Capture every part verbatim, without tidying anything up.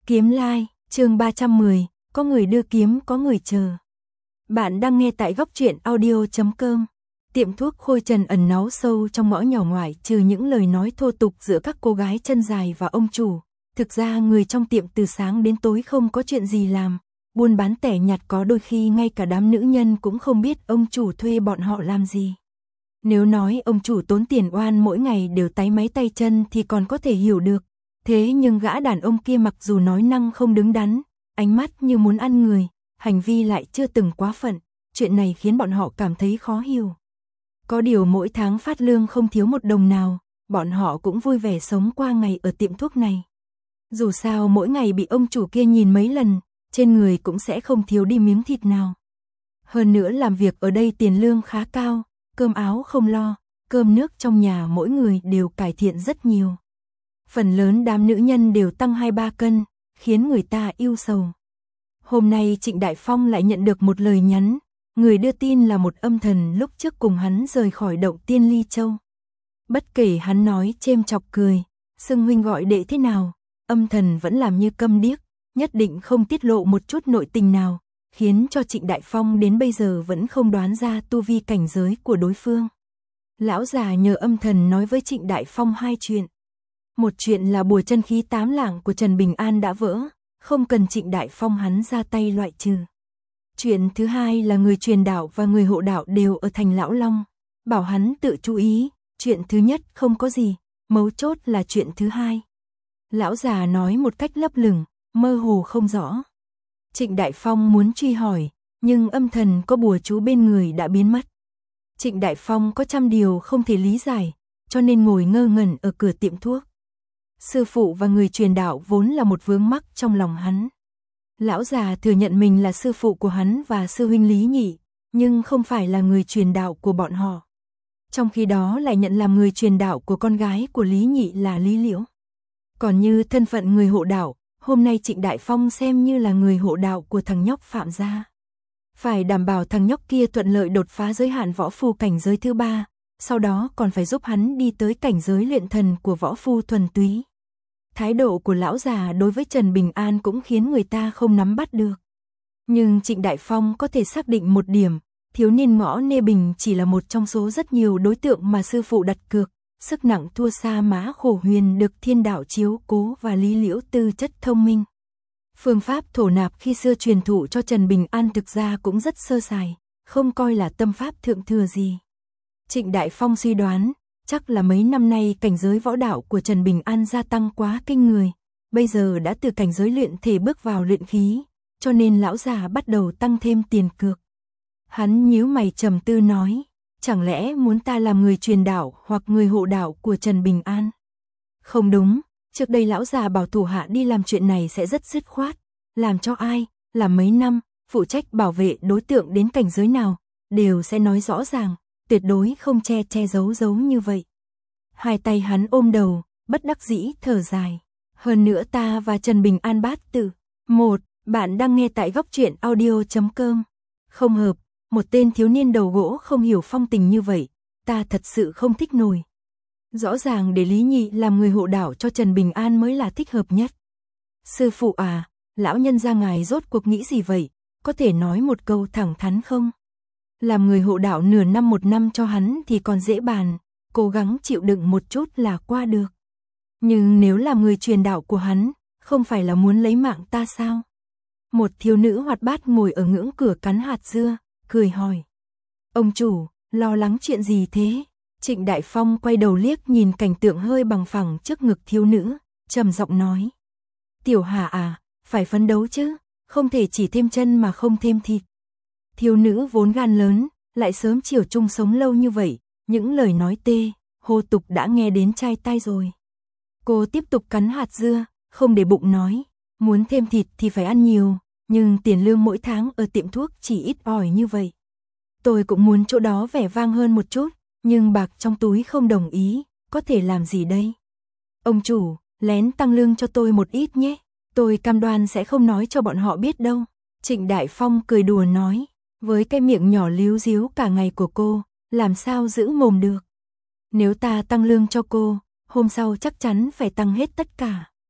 Kiếm Lai, chương ba trăm mười, có người đưa kiếm có người chờ. Bạn đang nghe tại góc truyện audio chấm com. Tiệm thuốc Khôi Trần ẩn náu sâu trong ngõ nhỏ ngoài, trừ những lời nói thô tục giữa các cô gái chân dài và ông chủ. Thực ra người trong tiệm từ sáng đến tối không có chuyện gì làm. Buôn bán tẻ nhạt, có đôi khi ngay cả đám nữ nhân cũng không biết ông chủ thuê bọn họ làm gì. Nếu nói ông chủ tốn tiền oan mỗi ngày đều táy máy tay chân thì còn có thể hiểu được. Thế nhưng gã đàn ông kia mặc dù nói năng không đứng đắn, ánh mắt như muốn ăn người, hành vi lại chưa từng quá phận, chuyện này khiến bọn họ cảm thấy khó hiểu. Có điều mỗi tháng phát lương không thiếu một đồng nào, bọn họ cũng vui vẻ sống qua ngày ở tiệm thuốc này. Dù sao mỗi ngày bị ông chủ kia nhìn mấy lần, trên người cũng sẽ không thiếu đi miếng thịt nào. Hơn nữa làm việc ở đây tiền lương khá cao, cơm áo không lo, cơm nước trong nhà mỗi người đều cải thiện rất nhiều. Phần lớn đám nữ nhân đều tăng hai ba cân, khiến người ta yêu sầu. Hôm nay Trịnh Đại Phong lại nhận được một lời nhắn, người đưa tin là một âm thần lúc trước cùng hắn rời khỏi động Tiên Ly Châu. Bất kể hắn nói chêm chọc cười, xưng huynh gọi đệ thế nào, âm thần vẫn làm như câm điếc, nhất định không tiết lộ một chút nội tình nào, khiến cho Trịnh Đại Phong đến bây giờ vẫn không đoán ra tu vi cảnh giới của đối phương. Lão già nhờ âm thần nói với Trịnh Đại Phong hai chuyện. Một chuyện là bùa chân khí tám lạng của Trần Bình An đã vỡ, không cần Trịnh Đại Phong hắn ra tay loại trừ. Chuyện thứ hai là người truyền đạo và người hộ đạo đều ở thành Lão Long, bảo hắn tự chú ý, chuyện thứ nhất không có gì, mấu chốt là chuyện thứ hai. Lão già nói một cách lấp lửng, mơ hồ không rõ. Trịnh Đại Phong muốn truy hỏi, nhưng âm thần có bùa chú bên người đã biến mất. Trịnh Đại Phong có trăm điều không thể lý giải, cho nên ngồi ngơ ngẩn ở cửa tiệm thuốc. Sư phụ và người truyền đạo vốn là một vướng mắc trong lòng hắn. Lão già thừa nhận mình là sư phụ của hắn và sư huynh Lý Nhị, nhưng không phải là người truyền đạo của bọn họ. Trong khi đó lại nhận làm người truyền đạo của con gái của Lý Nhị là Lý Liễu. Còn như thân phận người hộ đạo, hôm nay Trịnh Đại Phong xem như là người hộ đạo của thằng nhóc Phạm gia. Phải đảm bảo thằng nhóc kia thuận lợi đột phá giới hạn võ phu cảnh giới thứ ba, sau đó còn phải giúp hắn đi tới cảnh giới luyện thần của võ phu thuần túy. Thái độ của lão già đối với Trần Bình An cũng khiến người ta không nắm bắt được. Nhưng Trịnh Đại Phong có thể xác định một điểm, thiếu niên ngõ Nê Bình chỉ là một trong số rất nhiều đối tượng mà sư phụ đặt cược, sức nặng thua xa Mã Khổ Huyền được thiên đạo chiếu cố và Lý Liễu tư chất thông minh. Phương pháp thổ nạp khi xưa truyền thụ cho Trần Bình An thực ra cũng rất sơ sài, không coi là tâm pháp thượng thừa gì. Trịnh Đại Phong suy đoán, chắc là mấy năm nay cảnh giới võ đạo của Trần Bình An gia tăng quá kinh người, bây giờ đã từ cảnh giới luyện thể bước vào luyện khí, cho nên lão già bắt đầu tăng thêm tiền cược. Hắn nhíu mày trầm tư nói, chẳng lẽ muốn ta làm người truyền đạo hoặc người hộ đạo của Trần Bình An? Không đúng, trước đây lão già bảo thủ hạ đi làm chuyện này sẽ rất dứt khoát, làm cho ai, làm mấy năm, phụ trách bảo vệ đối tượng đến cảnh giới nào, đều sẽ nói rõ ràng, tuyệt đối không che che giấu giấu như vậy. Hai tay hắn ôm đầu, bất đắc dĩ thở dài. Hơn nữa ta và Trần Bình An bát tự. Một, bạn đang nghe tại góc truyện audio chấm com. Không hợp, một tên thiếu niên đầu gỗ không hiểu phong tình như vậy, ta thật sự không thích nổi. Rõ ràng để Lý Nhị làm người hộ đạo cho Trần Bình An mới là thích hợp nhất. Sư phụ à, lão nhân gia ngài rốt cuộc nghĩ gì vậy, có thể nói một câu thẳng thắn không? Làm người hộ đạo nửa năm một năm cho hắn thì còn dễ bàn, cố gắng chịu đựng một chút là qua được. Nhưng nếu làm người truyền đạo của hắn, không phải là muốn lấy mạng ta sao? Một thiếu nữ hoạt bát ngồi ở ngưỡng cửa cắn hạt dưa, cười hỏi. Ông chủ, lo lắng chuyện gì thế? Trịnh Đại Phong quay đầu liếc nhìn cảnh tượng hơi bằng phẳng trước ngực thiếu nữ, trầm giọng nói. Tiểu Hà à, phải phấn đấu chứ, không thể chỉ thêm chân mà không thêm thịt. Thiếu nữ vốn gan lớn, lại sớm chiều chung sống lâu như vậy, những lời nói tê, hô tục đã nghe đến chai tai rồi. Cô tiếp tục cắn hạt dưa, không để bụng nói, muốn thêm thịt thì phải ăn nhiều, nhưng tiền lương mỗi tháng ở tiệm thuốc chỉ ít ỏi như vậy. Tôi cũng muốn chỗ đó vẻ vang hơn một chút, nhưng bạc trong túi không đồng ý, có thể làm gì đây? Ông chủ, lén tăng lương cho tôi một ít nhé, tôi cam đoan sẽ không nói cho bọn họ biết đâu. Trịnh Đại Phong cười đùa nói. Với cái miệng nhỏ líu díu cả ngày của cô, làm sao giữ mồm được. Nếu ta tăng lương cho cô, hôm sau chắc chắn phải tăng hết tất cả.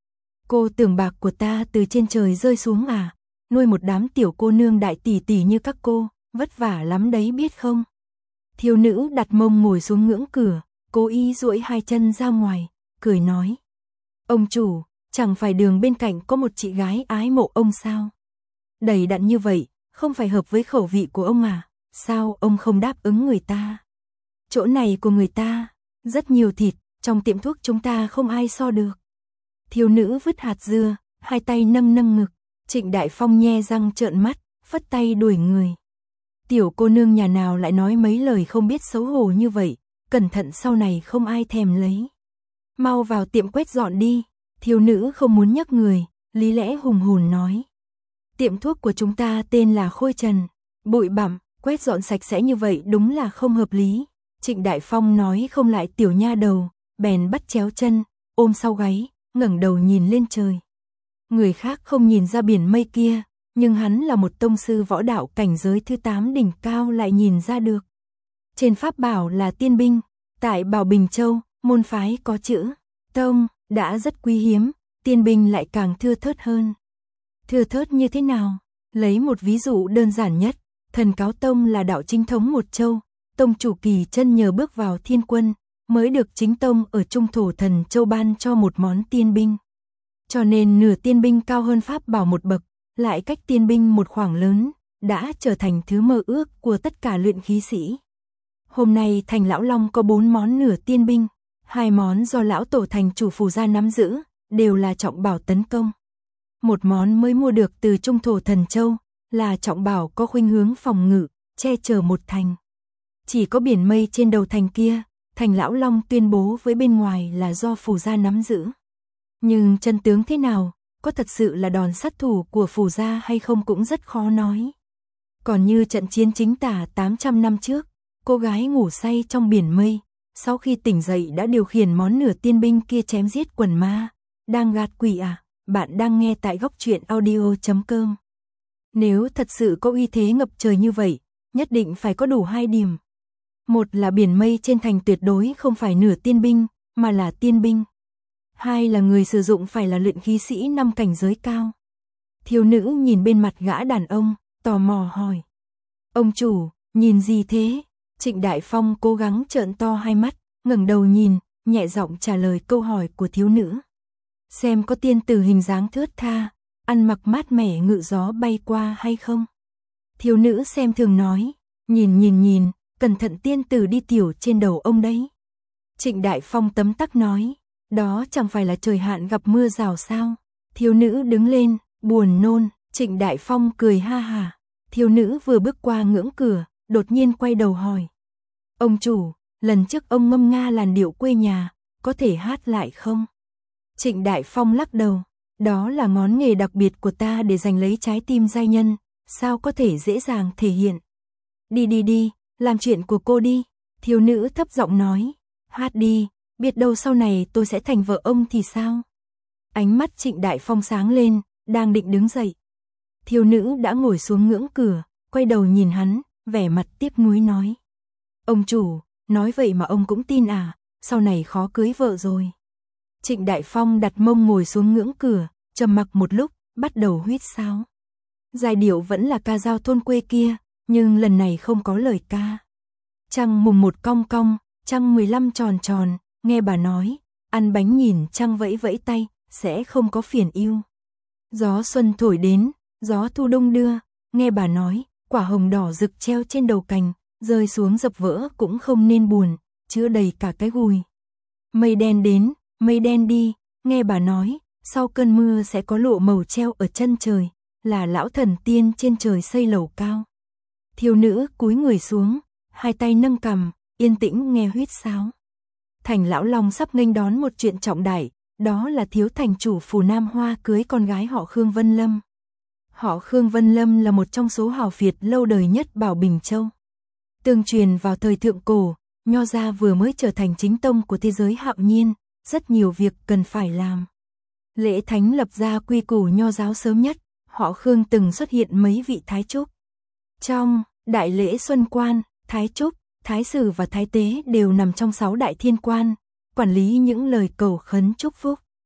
Cô tưởng bạc của ta từ trên trời rơi xuống à? Nuôi một đám tiểu cô nương đại tỷ tỷ như các cô, vất vả lắm đấy biết không? Thiếu nữ đặt mông ngồi xuống ngưỡng cửa, cố ý duỗi hai chân ra ngoài, cười nói. Ông chủ, chẳng phải đường bên cạnh có một chị gái ái mộ ông sao? Đầy đặn như vậy, không phải hợp với khẩu vị của ông à? Sao ông không đáp ứng người ta? Chỗ này của người ta, rất nhiều thịt, trong tiệm thuốc chúng ta không ai so được. Thiếu nữ vứt hạt dưa, hai tay nâng nâng ngực, Trịnh Đại Phong nhe răng trợn mắt, phất tay đuổi người. Tiểu cô nương nhà nào lại nói mấy lời không biết xấu hổ như vậy, cẩn thận sau này không ai thèm lấy. Mau vào tiệm quét dọn đi, thiếu nữ không muốn nhắc người, lý lẽ hùng hồn nói. Tiệm thuốc của chúng ta tên là Khôi Trần, bụi bặm, quét dọn sạch sẽ như vậy đúng là không hợp lý. Trịnh Đại Phong nói không lại tiểu nha đầu, bèn bắt chéo chân, ôm sau gáy, ngẩng đầu nhìn lên trời. Người khác không nhìn ra biển mây kia, nhưng hắn là một tông sư võ đạo cảnh giới thứ tám đỉnh cao lại nhìn ra được. Trên pháp bảo là tiên binh, tại Bảo Bình Châu, môn phái có chữ tông đã rất quý hiếm, tiên binh lại càng thưa thớt hơn. Thưa thớt như thế nào? Lấy một ví dụ đơn giản nhất, Thần Cáo Tông là đạo chính thống một châu, tông chủ Kỳ Chân nhờ bước vào thiên quân, mới được chính tông ở Trung Thổ Thần Châu ban cho một món tiên binh. Cho nên nửa tiên binh cao hơn pháp bảo một bậc, lại cách tiên binh một khoảng lớn, đã trở thành thứ mơ ước của tất cả luyện khí sĩ. Hôm nay Thành Lão Long có bốn món nửa tiên binh, hai món do lão tổ thành chủ Phù gia nắm giữ, đều là trọng bảo tấn công. Một món mới mua được từ Trung Thổ Thần Châu, là trọng bảo có khuynh hướng phòng ngự, che chở một thành. Chỉ có biển mây trên đầu thành kia, Thành Lão Long tuyên bố với bên ngoài là do Phù gia nắm giữ. Nhưng chân tướng thế nào, có thật sự là đòn sát thủ của Phù gia hay không cũng rất khó nói. Còn như trận chiến chính tả tám trăm năm trước, cô gái ngủ say trong biển mây, sau khi tỉnh dậy đã điều khiển món nửa tiên binh kia chém giết quần ma, đang gạt quỷ à? Bạn đang nghe tại góc truyện audio chấm com. Nếu thật sự có uy thế ngập trời như vậy, nhất định phải có đủ hai điểm. Một là biển mây trên thành tuyệt đối không phải nửa tiên binh, mà là tiên binh. Hai là người sử dụng phải là luyện khí sĩ năm cảnh giới cao. Thiếu nữ nhìn bên mặt gã đàn ông, tò mò hỏi. Ông chủ, nhìn gì thế? Trịnh Đại Phong cố gắng trợn to hai mắt, ngẩng đầu nhìn, nhẹ giọng trả lời câu hỏi của thiếu nữ. Xem có tiên tử hình dáng thướt tha, ăn mặc mát mẻ ngự gió bay qua hay không? Thiếu nữ xem thường nói, nhìn nhìn nhìn, cẩn thận tiên tử đi tiểu trên đầu ông đấy. Trịnh Đại Phong tấm tắc nói, đó chẳng phải là trời hạn gặp mưa rào sao? Thiếu nữ đứng lên, buồn nôn, Trịnh Đại Phong cười ha hà. Thiếu nữ vừa bước qua ngưỡng cửa, đột nhiên quay đầu hỏi. Ông chủ, lần trước ông ngâm nga làn điệu quê nhà, có thể hát lại không? Trịnh Đại Phong lắc đầu, đó là ngón nghề đặc biệt của ta để giành lấy trái tim giai nhân, sao có thể dễ dàng thể hiện. Đi đi đi, làm chuyện của cô đi, thiếu nữ thấp giọng nói, hát đi, biết đâu sau này tôi sẽ thành vợ ông thì sao? Ánh mắt Trịnh Đại Phong sáng lên, đang định đứng dậy. Thiếu nữ đã ngồi xuống ngưỡng cửa, quay đầu nhìn hắn, vẻ mặt tiếc nuối nói. Ông chủ, nói vậy mà ông cũng tin à, sau này khó cưới vợ rồi. Trịnh Đại Phong đặt mông ngồi xuống ngưỡng cửa, trầm mặc một lúc, bắt đầu huýt sáo. Giai điệu vẫn là ca dao thôn quê kia, nhưng lần này không có lời ca. Trăng mùng một cong cong, trăng mười lăm tròn tròn, nghe bà nói, ăn bánh nhìn trăng vẫy vẫy tay, sẽ không có phiền yêu. Gió xuân thổi đến, gió thu đông đưa, nghe bà nói, quả hồng đỏ rực treo trên đầu cành, rơi xuống dập vỡ cũng không nên buồn, chứa đầy cả cái gùi. Mây đen đến, mây đen đi, nghe bà nói, sau cơn mưa sẽ có lộ màu treo ở chân trời, là lão thần tiên trên trời xây lầu cao. Thiếu nữ cúi người xuống, hai tay nâng cằm, yên tĩnh nghe huýt sáo. Thành Lão Long sắp nghênh đón một chuyện trọng đại, đó là thiếu thành chủ Phù Nam Hoa cưới con gái họ Khương Vân Lâm. Họ Khương Vân Lâm là một trong số hào phiệt lâu đời nhất Bảo Bình Châu. Tương truyền vào thời thượng cổ, Nho gia vừa mới trở thành chính tông của thế giới hạo nhiên, rất nhiều việc cần phải làm. Lễ thánh lập ra quy củ Nho giáo sớm nhất, họ Khương từng xuất hiện mấy vị thái trúc. Trong đại lễ Xuân Quan, thái trúc, thái sử và thái tế đều nằm trong sáu đại thiên quan, quản lý những lời cầu khấn chúc phúc.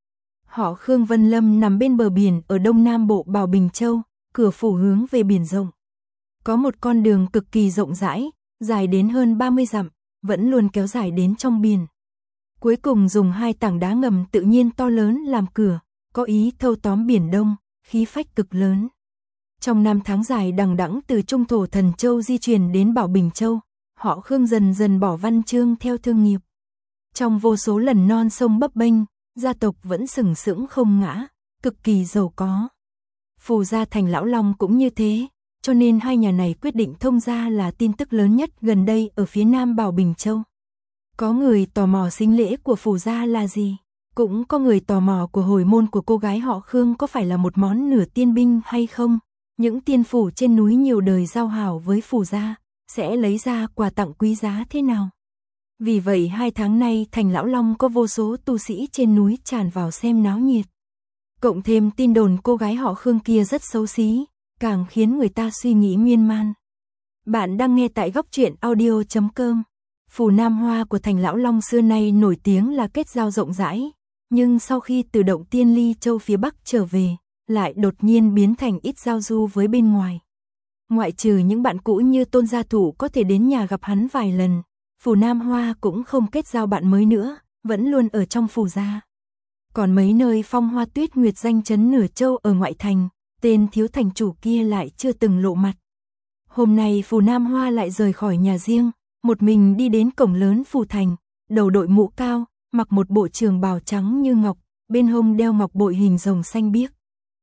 Họ Khương Vân Lâm nằm bên bờ biển ở đông nam bộ Bảo Bình Châu, cửa phủ hướng về biển rộng. Có một con đường cực kỳ rộng rãi, dài đến hơn ba mươi dặm, vẫn luôn kéo dài đến trong biển. Cuối cùng dùng hai tảng đá ngầm tự nhiên to lớn làm cửa, có ý thâu tóm biển Đông, khí phách cực lớn. Trong năm tháng dài đằng đẵng từ Trung Thổ Thần Châu di chuyển đến Bảo Bình Châu, họ Khương dần dần bỏ văn chương theo thương nghiệp. Trong vô số lần non sông bấp bênh, gia tộc vẫn sừng sững không ngã, cực kỳ giàu có. Phù gia Thành Lão Long cũng như thế, cho nên hai nhà này quyết định thông gia là tin tức lớn nhất gần đây ở phía nam Bảo Bình Châu. Có người tò mò sính lễ của Phù gia là gì, cũng có người tò mò của hồi môn của cô gái họ Khương có phải là một món nửa tiên binh hay không. Những tiên phủ trên núi nhiều đời giao hảo với Phù gia, sẽ lấy ra quà tặng quý giá thế nào. Vì vậy hai tháng nay Thành Lão Long có vô số tu sĩ trên núi tràn vào xem náo nhiệt. Cộng thêm tin đồn cô gái họ Khương kia rất xấu xí, càng khiến người ta suy nghĩ miên man. Bạn đang nghe tại góc truyện audio chấm com. Phù Nam Hoa của Thành Lão Long xưa nay nổi tiếng là kết giao rộng rãi, nhưng sau khi từ động Tiên Ly Châu phía Bắc trở về, lại đột nhiên biến thành ít giao du với bên ngoài. Ngoại trừ những bạn cũ như Tôn Gia Thủ có thể đến nhà gặp hắn vài lần, Phù Nam Hoa cũng không kết giao bạn mới nữa, vẫn luôn ở trong Phù gia. Còn mấy nơi phong hoa tuyết nguyệt danh chấn nửa châu ở ngoại thành, tên thiếu thành chủ kia lại chưa từng lộ mặt. Hôm nay Phù Nam Hoa lại rời khỏi nhà riêng, một mình đi đến cổng lớn Phù Thành, đầu đội mũ cao, mặc một bộ trường bào trắng như ngọc, bên hông đeo ngọc bội hình rồng xanh biếc.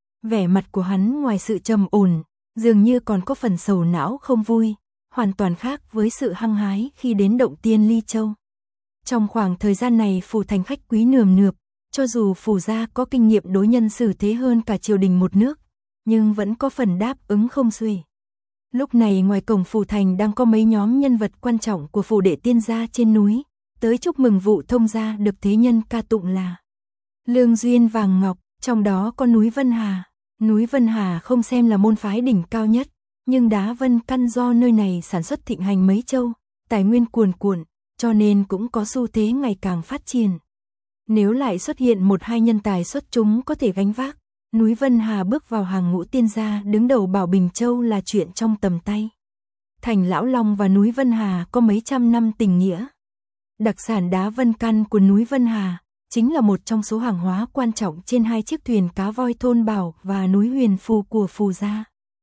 Vẻ mặt của hắn ngoài sự trầm ổn, dường như còn có phần sầu não không vui, hoàn toàn khác với sự hăng hái khi đến động Tiên Ly Châu. Trong khoảng thời gian này Phù Thành khách quý nườm nượp, cho dù Phù gia có kinh nghiệm đối nhân xử thế hơn cả triều đình một nước, nhưng vẫn có phần đáp ứng không xuể. Lúc này ngoài cổng Phù Thành đang có mấy nhóm nhân vật quan trọng của Phù đệ tiên gia trên núi, tới chúc mừng vụ thông gia được thế nhân ca tụng là lương duyên vàng ngọc, trong đó có núi Vân Hà. Núi Vân Hà không xem là môn phái đỉnh cao nhất, nhưng đá vân căn do nơi này sản xuất thịnh hành mấy châu, tài nguyên cuồn cuộn, cho nên cũng có xu thế ngày càng phát triển. Nếu lại xuất hiện một hai nhân tài xuất chúng có thể gánh vác, núi Vân Hà bước vào hàng ngũ tiên gia đứng đầu Bảo Bình Châu là chuyện trong tầm tay. Thành Lão Long và núi Vân Hà có mấy trăm năm tình nghĩa. Đặc sản đá vân căn của núi Vân Hà chính là một trong số hàng hóa quan trọng trên hai chiếc thuyền cá voi Thôn Bảo và núi Huyền Phù của Phù gia.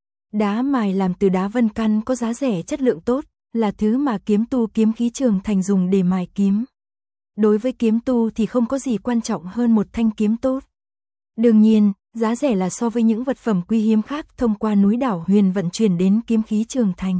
Đá mài làm từ đá vân căn có giá rẻ chất lượng tốt, là thứ mà kiếm tu kiếm khí Trường Thành dùng để mài kiếm. Đối với kiếm tu thì không có gì quan trọng hơn một thanh kiếm tốt. Đương nhiên, giá rẻ là so với những vật phẩm quý hiếm khác thông qua núi đảo Huyền vận chuyển đến kiếm khí Trường Thành.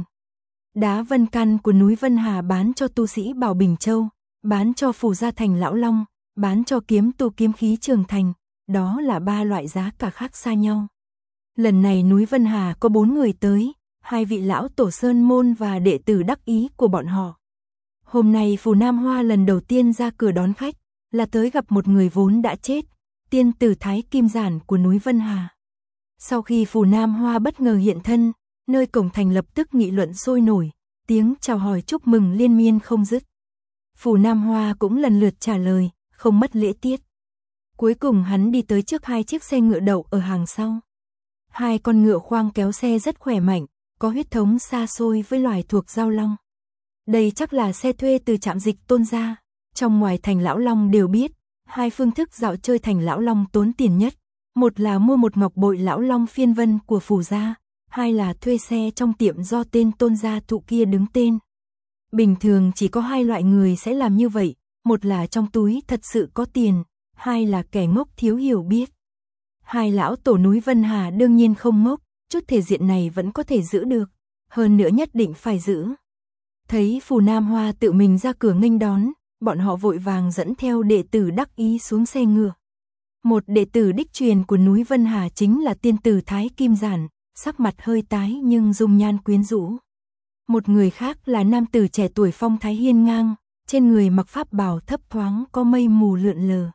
Đá vân căn của núi Vân Hà bán cho tu sĩ Bảo Bình Châu, bán cho Phù gia Thành Lão Long, bán cho kiếm tu kiếm khí Trường Thành, đó là ba loại giá cả khác xa nhau. Lần này núi Vân Hà có bốn người tới, hai vị lão tổ sơn môn và đệ tử đắc ý của bọn họ. Hôm nay Phù Nam Hoa lần đầu tiên ra cửa đón khách, là tới gặp một người vốn đã chết, tiên tử Thái Kim Giản của núi Vân Hà. Sau khi Phù Nam Hoa bất ngờ hiện thân, nơi cổng thành lập tức nghị luận sôi nổi, tiếng chào hỏi chúc mừng liên miên không dứt. Phù Nam Hoa cũng lần lượt trả lời, không mất lễ tiết. Cuối cùng hắn đi tới trước hai chiếc xe ngựa đậu ở hàng sau. Hai con ngựa khoang kéo xe rất khỏe mạnh, có huyết thống xa xôi với loài thuộc Giao Long. Đây chắc là xe thuê từ trạm dịch Tôn gia. Trong ngoài Thành Lão Long đều biết, hai phương thức dạo chơi Thành Lão Long tốn tiền nhất. Một là mua một ngọc bội Lão Long phiên vân của Phù gia, hai là thuê xe trong tiệm do tên Tôn gia thụ kia đứng tên. Bình thường chỉ có hai loại người sẽ làm như vậy, một là trong túi thật sự có tiền, hai là kẻ ngốc thiếu hiểu biết. Hai lão tổ núi Vân Hà đương nhiên không ngốc, chút thể diện này vẫn có thể giữ được, hơn nữa nhất định phải giữ. Thấy Phù Nam Hoa tự mình ra cửa nghênh đón, bọn họ vội vàng dẫn theo đệ tử đắc ý xuống xe ngựa. Một đệ tử đích truyền của núi Vân Hà chính là tiên tử Thái Kim Giản, sắc mặt hơi tái nhưng dung nhan quyến rũ. Một người khác là nam tử trẻ tuổi phong thái hiên ngang, trên người mặc pháp bào thấp thoáng có mây mù lượn lờ.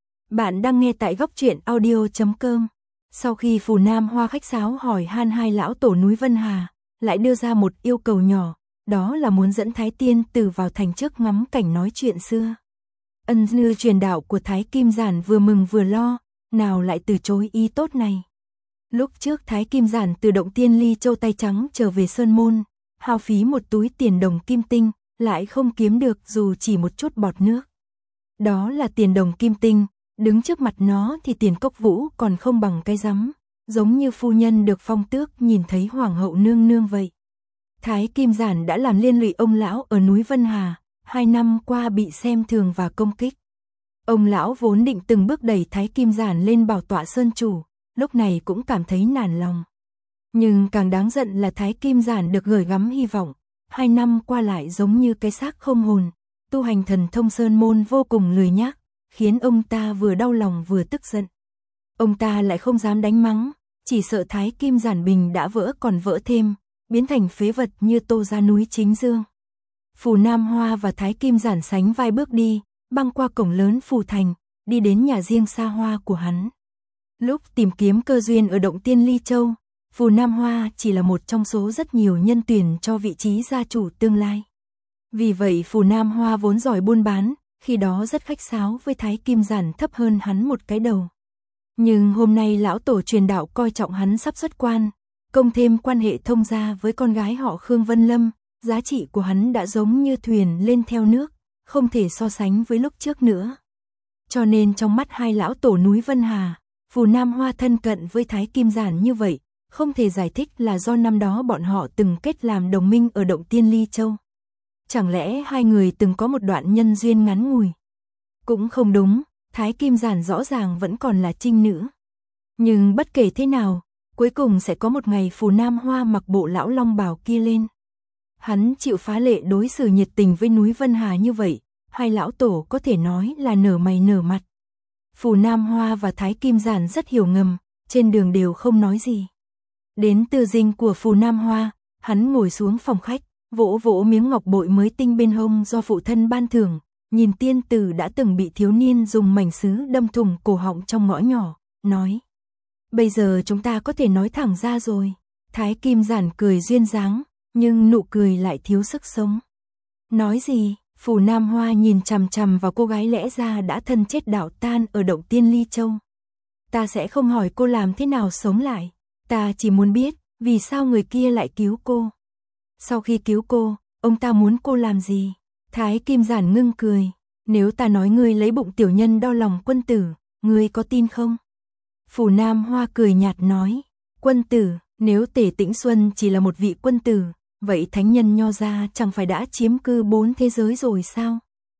Bạn đang nghe tại góc truyện audio chấm com. Sau khi Phù Nam Hoa khách sáo hỏi han hai lão tổ núi Vân Hà, lại đưa ra một yêu cầu nhỏ, đó là muốn dẫn Thái Tiên Tử vào thành trước ngắm cảnh nói chuyện xưa. Ân như truyền đạo của Thái Kim Giản vừa mừng vừa lo, nào lại từ chối ý tốt này. Lúc trước Thái Kim Giản từ động Tiên Ly Châu tay trắng trở về Sơn Môn, hao phí một túi tiền đồng kim tinh, lại không kiếm được dù chỉ một chút bọt nước. Đó là tiền đồng kim tinh, đứng trước mặt nó thì tiền Cốc Vũ còn không bằng cái rắm, giống như phu nhân được phong tước nhìn thấy hoàng hậu nương nương vậy. Thái Kim Giản đã làm liên lụy ông lão ở núi Vân Hà, hai năm qua bị xem thường và công kích. Ông lão vốn định từng bước đẩy Thái Kim Giản lên bảo tọa sơn chủ, lúc này cũng cảm thấy nản lòng. Nhưng càng đáng giận là Thái Kim Giản được gửi gắm hy vọng, hai năm qua lại giống như cái xác không hồn, tu hành thần thông Sơn Môn vô cùng lười nhác, khiến ông ta vừa đau lòng vừa tức giận. Ông ta lại không dám đánh mắng, chỉ sợ Thái Kim Giản bình đã vỡ còn vỡ thêm, biến thành phế vật như Tô ra núi Chính Dương. Phù Nam Hoa và Thái Kim Giản sánh vai bước đi, băng qua cổng lớn Phù Thành, đi đến nhà riêng xa hoa của hắn. Lúc tìm kiếm cơ duyên ở động Tiên Ly Châu, Phù Nam Hoa chỉ là một trong số rất nhiều nhân tuyển cho vị trí gia chủ tương lai. Vì vậy Phù Nam Hoa vốn giỏi buôn bán, khi đó rất khách sáo với Thái Kim Giản thấp hơn hắn một cái đầu. Nhưng hôm nay lão tổ truyền đạo coi trọng hắn sắp xuất quan, công thêm quan hệ thông gia với con gái họ Khương Vân Lâm, giá trị của hắn đã giống như thuyền lên theo nước, không thể so sánh với lúc trước nữa. Cho nên trong mắt hai lão tổ núi Vân Hà, Phù Nam Hoa thân cận với Thái Kim Giản như vậy, không thể giải thích là do năm đó bọn họ từng kết làm đồng minh ở động Tiên Ly Châu. Chẳng lẽ hai người từng có một đoạn nhân duyên ngắn ngủi? Cũng không đúng, Thái Kim Giản rõ ràng vẫn còn là trinh nữ. Nhưng bất kể thế nào, cuối cùng sẽ có một ngày Phù Nam Hoa mặc bộ lão long bào kia lên. Hắn chịu phá lệ đối xử nhiệt tình với núi Vân Hà như vậy, hai lão tổ có thể nói là nở mày nở mặt. Phù Nam Hoa và Thái Kim Giản rất hiểu ngầm, trên đường đều không nói gì. Đến từ dinh của Phù Nam Hoa, hắn ngồi xuống phòng khách, vỗ vỗ miếng ngọc bội mới tinh bên hông do phụ thân ban thưởng, nhìn tiên tử đã từng bị thiếu niên dùng mảnh sứ đâm thủng cổ họng trong ngõ nhỏ, nói: bây giờ chúng ta có thể nói thẳng ra rồi. Thái Kim Giản cười duyên dáng, nhưng nụ cười lại thiếu sức sống. Nói gì? Phù Nam Hoa nhìn chằm chằm vào cô gái lẽ ra đã thân chết đạo tan ở động Tiên Ly Châu. Ta sẽ không hỏi cô làm thế nào sống lại, ta chỉ muốn biết vì sao người kia lại cứu cô. Sau khi cứu cô, ông ta muốn cô làm gì? Thái Kim Giản ngưng cười, nếu ta nói ngươi lấy bụng tiểu nhân đo lòng quân tử, ngươi có tin không? Phù Nam Hoa cười nhạt nói, quân tử, nếu Tề Tĩnh Xuân chỉ là một vị quân tử, vậy thánh nhân Nho gia chẳng phải đã chiếm cư bốn thế giới rồi sao?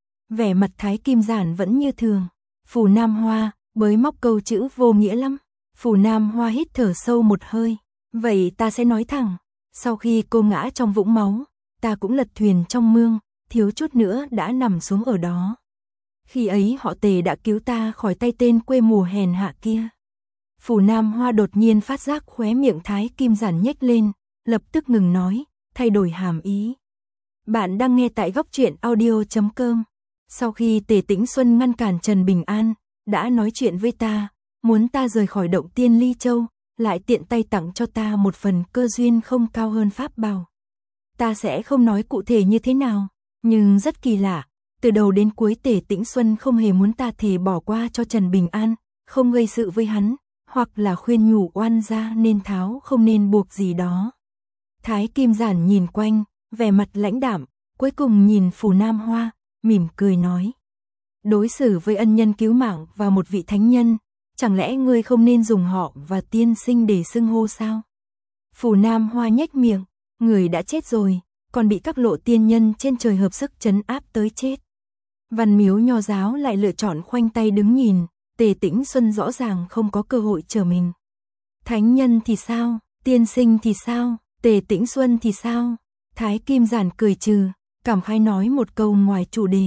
Vẻ mặt Thái Kim Giản vẫn như thường. Phù Nam Hoa, bới móc câu chữ vô nghĩa lắm. Phù Nam Hoa hít thở sâu một hơi. Vậy ta sẽ nói thẳng, sau khi cô ngã trong vũng máu, ta cũng lật thuyền trong mương, thiếu chút nữa đã nằm xuống ở đó. Khi ấy họ Tề đã cứu ta khỏi tay tên quê mùa hèn hạ kia. Phù Nam Hoa đột nhiên phát giác khóe miệng Thái Kim Giản nhếch lên, lập tức ngừng nói, thay đổi hàm ý. Bạn đang nghe tại góc truyện audio chấm com. Sau khi Tề Tĩnh Xuân ngăn cản Trần Bình An, đã nói chuyện với ta, muốn ta rời khỏi động Tiên Ly Châu, lại tiện tay tặng cho ta một phần cơ duyên không cao hơn pháp bảo. Ta sẽ không nói cụ thể như thế nào, nhưng rất kỳ lạ, từ đầu đến cuối Tề Tĩnh Xuân không hề muốn ta thề bỏ qua cho Trần Bình An, không gây sự với hắn, hoặc là khuyên nhủ oan gia nên tháo không nên buộc gì đó. Thái Kim Giản nhìn quanh, vẻ mặt lãnh đạm, cuối cùng nhìn Phù Nam Hoa, mỉm cười nói. Đối xử với ân nhân cứu mạng và một vị thánh nhân, chẳng lẽ ngươi không nên dùng họ và tiên sinh để xưng hô sao? Phù Nam Hoa nhếch miệng, người đã chết rồi, còn bị các lộ tiên nhân trên trời hợp sức trấn áp tới chết. Văn miếu Nho giáo lại lựa chọn khoanh tay đứng nhìn, Tề Tĩnh Xuân rõ ràng không có cơ hội trở mình. Thánh nhân thì sao? Tiên sinh thì sao? Tề Tĩnh Xuân thì sao? Thái Kim Giản cười trừ, cảm khái nói một câu ngoài chủ đề.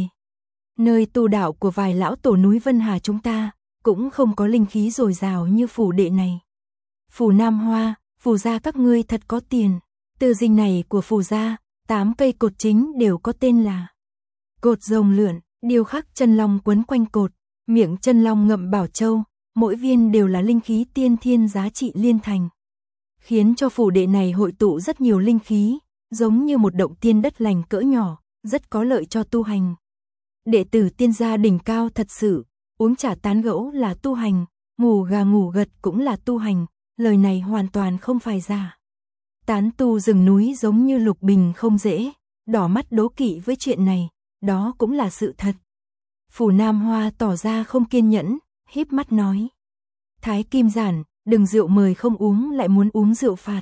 Nơi tu đạo của vài lão tổ núi Vân Hà chúng ta, cũng không có linh khí dồi dào như phủ đệ này. Phù Nam Hoa, Phù gia các ngươi thật có tiền. Từ dinh này của Phù gia, tám cây cột chính đều có tên là cột rồng lượn, điêu khắc chân long quấn quanh cột, miệng chân long ngậm bảo châu, mỗi viên đều là linh khí tiên thiên giá trị liên thành. Khiến cho phủ đệ này hội tụ rất nhiều linh khí, giống như một động tiên đất lành cỡ nhỏ, rất có lợi cho tu hành. Đệ tử tiên gia đỉnh cao thật sự, uống trà tán gẫu là tu hành, ngủ gà ngủ gật cũng là tu hành, lời này hoàn toàn không phải giả. Tán tu rừng núi giống như Lục Bình không dễ, đỏ mắt đố kỵ với chuyện này, đó cũng là sự thật. Phù Nam Hoa tỏ ra không kiên nhẫn, híp mắt nói. Thái Kim Giản, đừng rượu mời không uống lại muốn uống rượu phạt.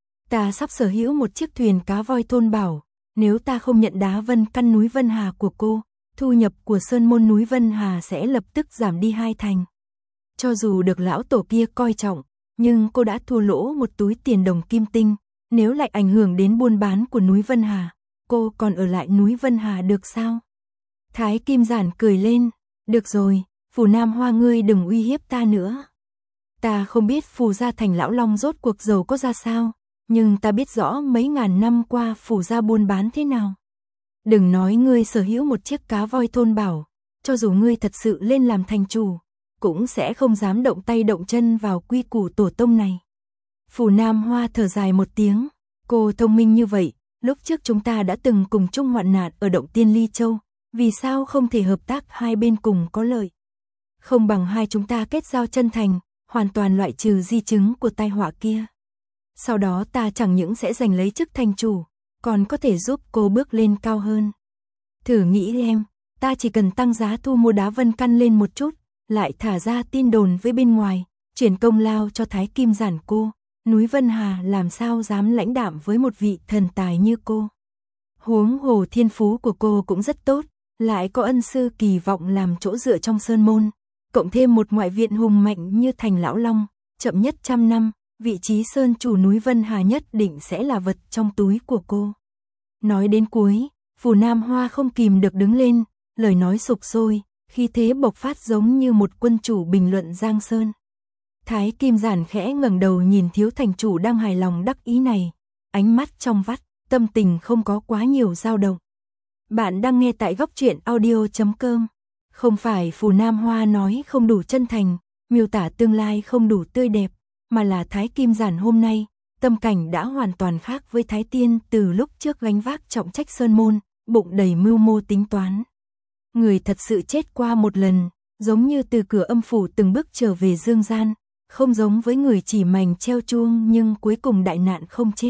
Ta sắp sở hữu một chiếc thuyền cá voi Thôn Bảo, nếu ta không nhận đá vân căn núi Vân Hà của cô, thu nhập của sơn môn núi Vân Hà sẽ lập tức giảm đi hai thành. Cho dù được lão tổ kia coi trọng, nhưng cô đã thua lỗ một túi tiền đồng kim tinh, nếu lại ảnh hưởng đến buôn bán của núi Vân Hà, cô còn ở lại núi Vân Hà được sao? Thái Kim Giản cười lên, được rồi, Phù Nam Hoa ngươi đừng uy hiếp ta nữa. Ta không biết Phù gia thành lão long rốt cuộc giàu có ra sao, nhưng ta biết rõ mấy ngàn năm qua Phù gia buôn bán thế nào. Đừng nói ngươi sở hữu một chiếc cá voi Thôn Bảo, cho dù ngươi thật sự lên làm thành chủ, cũng sẽ không dám động tay động chân vào quy củ tổ tông này. Phù Nam Hoa thở dài một tiếng, cô thông minh như vậy, lúc trước chúng ta đã từng cùng chung hoạn nạn ở động Tiên Ly Châu, vì sao không thể hợp tác hai bên cùng có lợi? Không bằng hai chúng ta kết giao chân thành, hoàn toàn loại trừ di chứng của tai họa kia. Sau đó ta chẳng những sẽ giành lấy chức thành chủ, còn có thể giúp cô bước lên cao hơn. Thử nghĩ em, ta chỉ cần tăng giá thu mua đá vân căn lên một chút, lại thả ra tin đồn với bên ngoài, chuyển công lao cho Thái Kim Giản cô, núi Vân Hà làm sao dám lãnh đạm với một vị thần tài như cô. Huống hồ thiên phú của cô cũng rất tốt, lại có ân sư kỳ vọng làm chỗ dựa trong sơn môn, cộng thêm một ngoại viện hùng mạnh như thành lão long, chậm nhất trăm năm, vị trí sơn chủ núi Vân Hà nhất định sẽ là vật trong túi của cô. Nói đến cuối, Phù Nam Hoa không kìm được đứng lên, lời nói sục sôi, khí thế bộc phát giống như một quân chủ bình luận giang sơn. Thái Kim Giản khẽ ngẩng đầu nhìn thiếu thành chủ đang hài lòng đắc ý này, ánh mắt trong vắt, tâm tình không có quá nhiều dao động. Bạn đang nghe tại góc truyện audio chấm com. Không phải Phù Nam Hoa nói không đủ chân thành, miêu tả tương lai không đủ tươi đẹp, mà là Thái Kim Giản hôm nay, tâm cảnh đã hoàn toàn khác với Thái Tiên từ lúc trước gánh vác trọng trách sơn môn, bụng đầy mưu mô tính toán. Người thật sự chết qua một lần, giống như từ cửa âm phủ từng bước trở về dương gian, không giống với người chỉ mảnh treo chuông nhưng cuối cùng đại nạn không chết.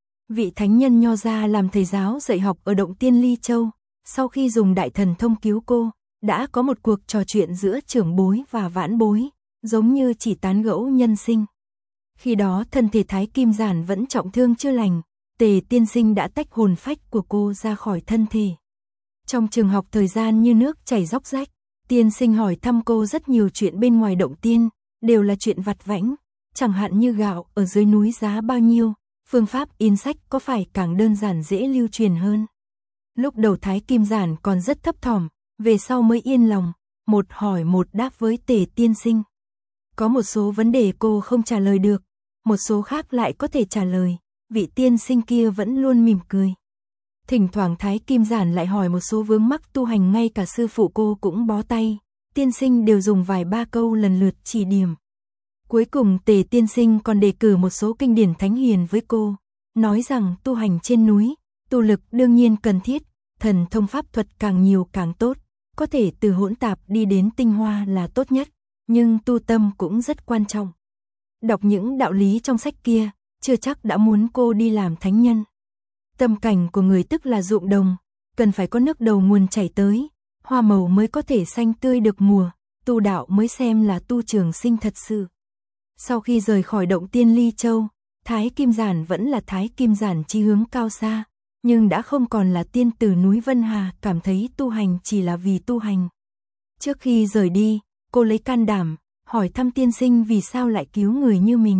Vị thánh nhân nho gia làm thầy giáo dạy học ở động Tiên Ly Châu, sau khi dùng đại thần thông cứu cô, đã có một cuộc trò chuyện giữa trưởng bối và vãn bối, giống như chỉ tán gẫu nhân sinh. Khi đó thân thể Thái Kim Giản vẫn trọng thương chưa lành, Tề tiên sinh đã tách hồn phách của cô ra khỏi thân thể. Trong trường học thời gian như nước chảy róc rách, tiên sinh hỏi thăm cô rất nhiều chuyện bên ngoài động tiên, đều là chuyện vặt vãnh, chẳng hạn như gạo ở dưới núi giá bao nhiêu, phương pháp in sách có phải càng đơn giản dễ lưu truyền hơn. Lúc đầu Thái Kim Giản còn rất thấp thỏm, về sau mới yên lòng, một hỏi một đáp với Tề tiên sinh. Có một số vấn đề cô không trả lời được, một số khác lại có thể trả lời, vị tiên sinh kia vẫn luôn mỉm cười. Thỉnh thoảng Thái Kim Giản lại hỏi một số vướng mắc tu hành ngay cả sư phụ cô cũng bó tay, tiên sinh đều dùng vài ba câu lần lượt chỉ điểm. Cuối cùng Tề tiên sinh còn đề cử một số kinh điển thánh hiền với cô, nói rằng tu hành trên núi, tu lực đương nhiên cần thiết, thần thông pháp thuật càng nhiều càng tốt, có thể từ hỗn tạp đi đến tinh hoa là tốt nhất, nhưng tu tâm cũng rất quan trọng. Đọc những đạo lý trong sách kia, chưa chắc đã muốn cô đi làm thánh nhân. Tâm cảnh của người tức là ruộng đồng, cần phải có nước đầu nguồn chảy tới, hoa màu mới có thể xanh tươi được mùa, tu đạo mới xem là tu trường sinh thật sự. Sau khi rời khỏi động Tiên Ly Châu, Thái Kim Giản vẫn là Thái Kim Giản chí hướng cao xa, nhưng đã không còn là tiên tử núi Vân Hà cảm thấy tu hành chỉ là vì tu hành. Trước khi rời đi, cô lấy can đảm, hỏi thăm tiên sinh vì sao lại cứu người như mình.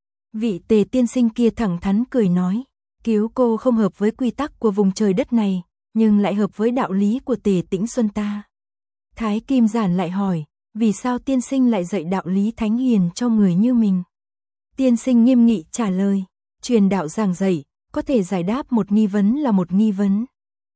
Vị Tề tiên sinh kia thẳng thắn cười nói, cứu cô không hợp với quy tắc của vùng trời đất này, nhưng lại hợp với đạo lý của Tề Tĩnh Xuân ta. Thái Kim Giản lại hỏi, vì sao tiên sinh lại dạy đạo lý thánh hiền cho người như mình? Tiên sinh nghiêm nghị trả lời, truyền đạo giảng dạy, có thể giải đáp một nghi vấn là một nghi vấn.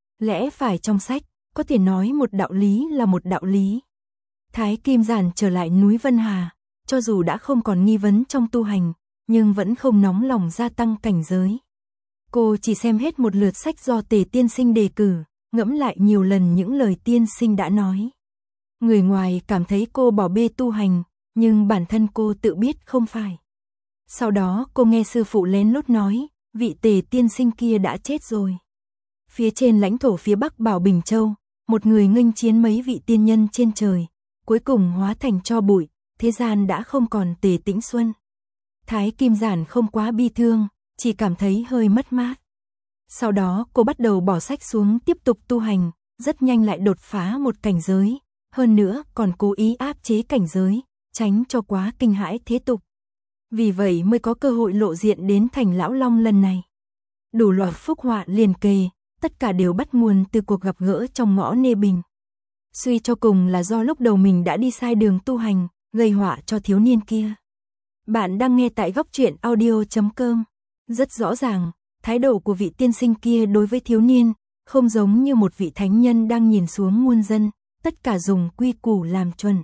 Lẽ phải trong sách, có thể nói một đạo lý là một đạo lý. Thái Kim Giản trở lại núi Vân Hà, cho dù đã không còn nghi vấn trong tu hành, nhưng vẫn không nóng lòng gia tăng cảnh giới. Cô chỉ xem hết một lượt sách do Tề tiên sinh đề cử, ngẫm lại nhiều lần những lời tiên sinh đã nói. Người ngoài cảm thấy cô bỏ bê tu hành, nhưng bản thân cô tự biết không phải. Sau đó cô nghe sư phụ lén lút nói, vị Tề tiên sinh kia đã chết rồi. Phía trên lãnh thổ phía Bắc Bảo Bình Châu, một người nghênh chiến mấy vị tiên nhân trên trời, cuối cùng hóa thành tro bụi, thế gian đã không còn Tề Tĩnh Xuân. Thái Kim Giản không quá bi thương, chỉ cảm thấy hơi mất mát. Sau đó cô bắt đầu bỏ sách xuống tiếp tục tu hành, rất nhanh lại đột phá một cảnh giới, hơn nữa còn cố ý áp chế cảnh giới, tránh cho quá kinh hãi thế tục. Vì vậy mới có cơ hội lộ diện đến Thành Lão Long lần này. Đủ loại phúc họa liền kề, tất cả đều bắt nguồn từ cuộc gặp gỡ trong ngõ Nê Bình. Suy cho cùng là do lúc đầu mình đã đi sai đường tu hành, gây họa cho thiếu niên kia. Bạn đang nghe tại góc truyện audio chấm com. Rất rõ ràng, thái độ của vị tiên sinh kia đối với thiếu niên, không giống như một vị thánh nhân đang nhìn xuống muôn dân, tất cả dùng quy củ làm chuẩn.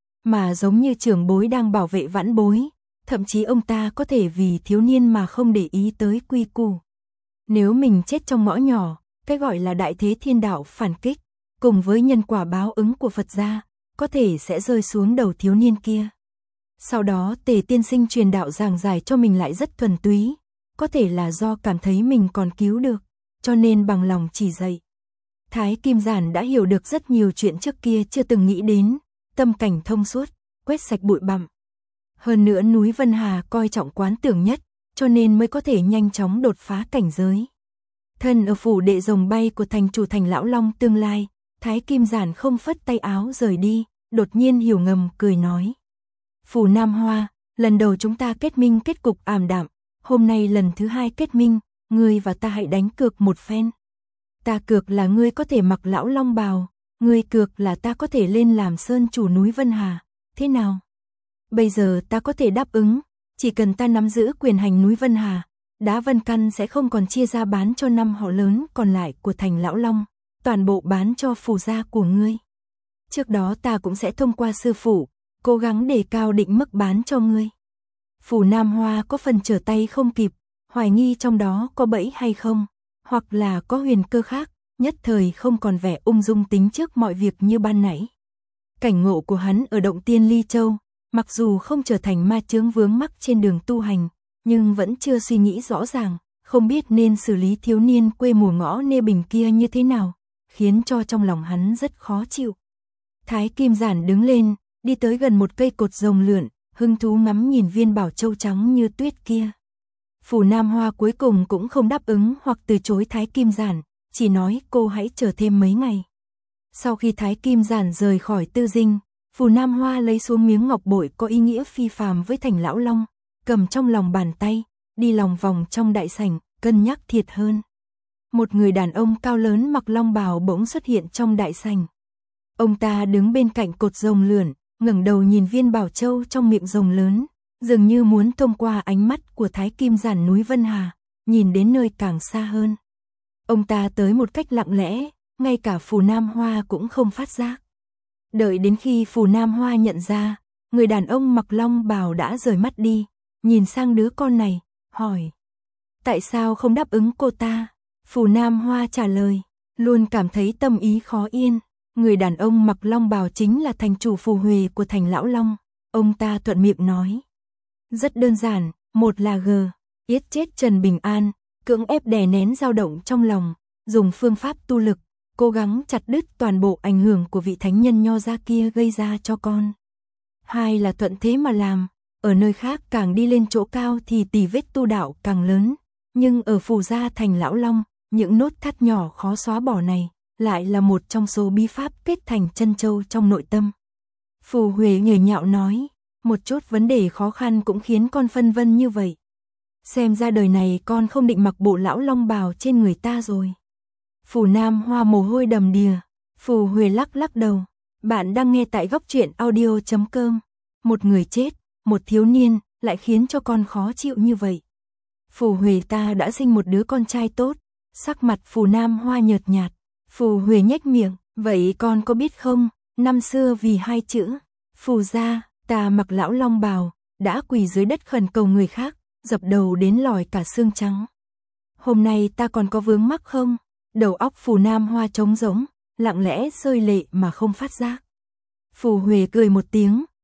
Mà giống như trưởng bối đang bảo vệ vãn bối, thậm chí ông ta có thể vì thiếu niên mà không để ý tới quy củ. Nếu mình chết trong ngõ nhỏ, cái gọi là đại thế thiên đạo phản kích, cùng với nhân quả báo ứng của Phật gia, có thể sẽ rơi xuống đầu thiếu niên kia. Sau đó Tề tiên sinh truyền đạo giảng giải cho mình lại rất thuần túy, có thể là do cảm thấy mình còn cứu được, cho nên bằng lòng chỉ dạy. Thái Kim Giản đã hiểu được rất nhiều chuyện trước kia chưa từng nghĩ đến, tâm cảnh thông suốt, quét sạch bụi bặm. Hơn nữa núi Vân Hà coi trọng quán tưởng nhất, cho nên mới có thể nhanh chóng đột phá cảnh giới. Thân ở phủ đệ rồng bay của thành chủ Thành Lão Long tương lai, Thái Kim Giản không phất tay áo rời đi, đột nhiên hiểu ngầm cười nói. Phủ Nam Hoa, lần đầu chúng ta kết minh kết cục ảm đạm, hôm nay lần thứ hai kết minh, ngươi và ta hãy đánh cược một phen. Ta cược là ngươi có thể mặc Lão Long bào, ngươi cược là ta có thể lên làm sơn chủ núi Vân Hà, thế nào? Bây giờ ta có thể đáp ứng, chỉ cần ta nắm giữ quyền hành núi Vân Hà, đá Vân Căn sẽ không còn chia ra bán cho năm họ lớn còn lại của Thành Lão Long, toàn bộ bán cho phủ gia của ngươi. Trước đó ta cũng sẽ thông qua sư phụ, cố gắng đề cao định mức bán cho ngươi. Phủ Nam Hoa có phần trở tay không kịp, hoài nghi trong đó có bẫy hay không, hoặc là có huyền cơ khác, nhất thời không còn vẻ ung dung tính trước mọi việc như ban nãy. Cảnh ngộ của hắn ở động tiên Ly Châu, mặc dù không trở thành ma chướng vướng mắc trên đường tu hành, nhưng vẫn chưa suy nghĩ rõ ràng, không biết nên xử lý thiếu niên quê mùa ngõ Nê Bình kia như thế nào, khiến cho trong lòng hắn rất khó chịu. Thái Kim Giản đứng lên, đi tới gần một cây cột rồng lượn, hứng thú ngắm nhìn viên bảo châu trắng như tuyết kia. Phủ Nam Hoa cuối cùng cũng không đáp ứng hoặc từ chối Thái Kim Giản, chỉ nói cô hãy chờ thêm mấy ngày. Sau khi Thái Kim Giản rời khỏi Tư Dinh, Phủ Nam Hoa lấy xuống miếng ngọc bội có ý nghĩa phi phàm với Thành Lão Long, cầm trong lòng bàn tay, đi lòng vòng trong đại sảnh, cân nhắc thiệt hơn. Một người đàn ông cao lớn mặc long bào bỗng xuất hiện trong đại sảnh. Ông ta đứng bên cạnh cột rồng lượn, ngẩng đầu nhìn viên bảo châu trong miệng rồng lớn, dường như muốn thông qua ánh mắt của Thái Kim Giản núi Vân Hà, nhìn đến nơi càng xa hơn. Ông ta tới một cách lặng lẽ, ngay cả Phủ Nam Hoa cũng không phát giác. Đợi đến khi Phủ Nam Hoa nhận ra, người đàn ông mặc long bào đã rời mắt đi, nhìn sang đứa con này, hỏi. Tại sao không đáp ứng cô ta? Phủ Nam Hoa trả lời, luôn cảm thấy tâm ý khó yên. Người đàn ông mặc long bào chính là thành chủ Phù Huệ của Thành Lão Long. Ông ta thuận miệng nói. Rất đơn giản, một là g, yết chết Trần Bình An, cưỡng ép đè nén dao động trong lòng, dùng phương pháp tu lực, cố gắng chặt đứt toàn bộ ảnh hưởng của vị thánh nhân nho gia kia gây ra cho con. Hai là thuận thế mà làm, ở nơi khác càng đi lên chỗ cao thì tỉ vết tu đạo càng lớn, nhưng ở Phù gia Thành Lão Long, những nốt thắt nhỏ khó xóa bỏ này, lại là một trong số bí pháp kết thành chân châu trong nội tâm. Phù Huệ nhờ nhạo nói, một chút vấn đề khó khăn cũng khiến con phân vân như vậy. Xem ra đời này con không định mặc bộ lão long bào trên người ta rồi. Phủ Nam Hoa mồ hôi đầm đìa, Phù Huệ lắc lắc đầu. Bạn đang nghe tại góc truyện audio chấm com. Một người chết, một thiếu niên, lại khiến cho con khó chịu như vậy. Phù Huệ ta đã sinh một đứa con trai tốt. Sắc mặt Phù Nam Hoa nhợt nhạt. Phù Huệ nhếch miệng, vậy con có biết không, năm xưa vì hai chữ, Phù gia, ta mặc lão long bào, đã quỳ dưới đất khẩn cầu người khác, dập đầu đến lòi cả xương trắng. Hôm nay ta còn có vướng mắc không? Đầu óc Phù Nam Hoa trống rỗng, lặng lẽ rơi lệ mà không phát giác. Phù Huệ cười một tiếng,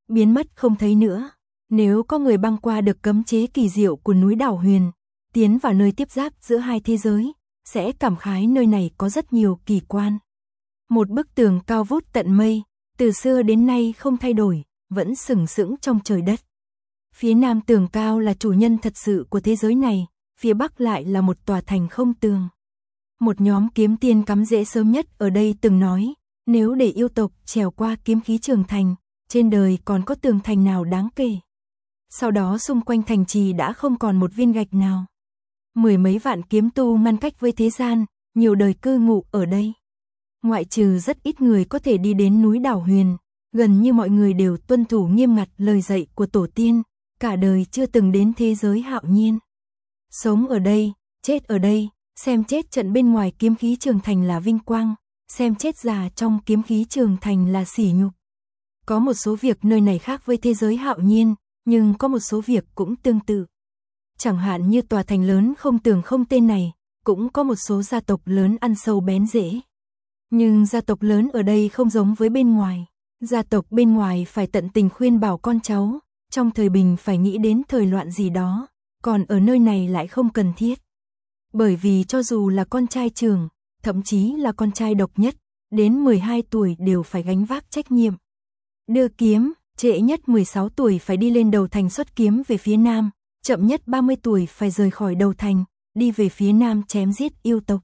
biến mất không thấy nữa. Nếu có người băng qua được cấm chế kỳ diệu của núi đảo Huyền, tiến vào nơi tiếp giáp giữa hai thế giới, sẽ cảm khái nơi này có rất nhiều kỳ quan. Một bức tường cao vút tận mây, từ xưa đến nay không thay đổi, vẫn sừng sững trong trời đất. Phía nam tường cao là chủ nhân thật sự của thế giới này, phía bắc lại là một tòa thành không tường. Một nhóm kiếm tiên cắm rễ sớm nhất ở đây từng nói, nếu để yêu tộc trèo qua kiếm khí trường thành, trên đời còn có tường thành nào đáng kể. Sau đó xung quanh thành trì đã không còn một viên gạch nào. Mười mấy vạn kiếm tu ngăn cách với thế gian, nhiều đời cư ngụ ở đây. Ngoại trừ rất ít người có thể đi đến núi đảo Huyền, gần như mọi người đều tuân thủ nghiêm ngặt lời dạy của tổ tiên, cả đời chưa từng đến thế giới hạo nhiên. Sống ở đây, chết ở đây, xem chết trận bên ngoài kiếm khí trường thành là vinh quang, xem chết già trong kiếm khí trường thành là sỉ nhục. Có một số việc nơi này khác với thế giới hạo nhiên, nhưng có một số việc cũng tương tự. Chẳng hạn như tòa thành lớn không tường không tên này, cũng có một số gia tộc lớn ăn sâu bén rễ. Nhưng gia tộc lớn ở đây không giống với bên ngoài. Gia tộc bên ngoài phải tận tình khuyên bảo con cháu, trong thời bình phải nghĩ đến thời loạn gì đó, còn ở nơi này lại không cần thiết. Bởi vì cho dù là con trai trưởng, thậm chí là con trai độc nhất, đến mười hai tuổi đều phải gánh vác trách nhiệm. Đưa kiếm, trễ nhất mười sáu tuổi phải đi lên đầu thành xuất kiếm về phía nam, chậm nhất ba mươi tuổi phải rời khỏi đầu thành, đi về phía nam chém giết yêu tộc.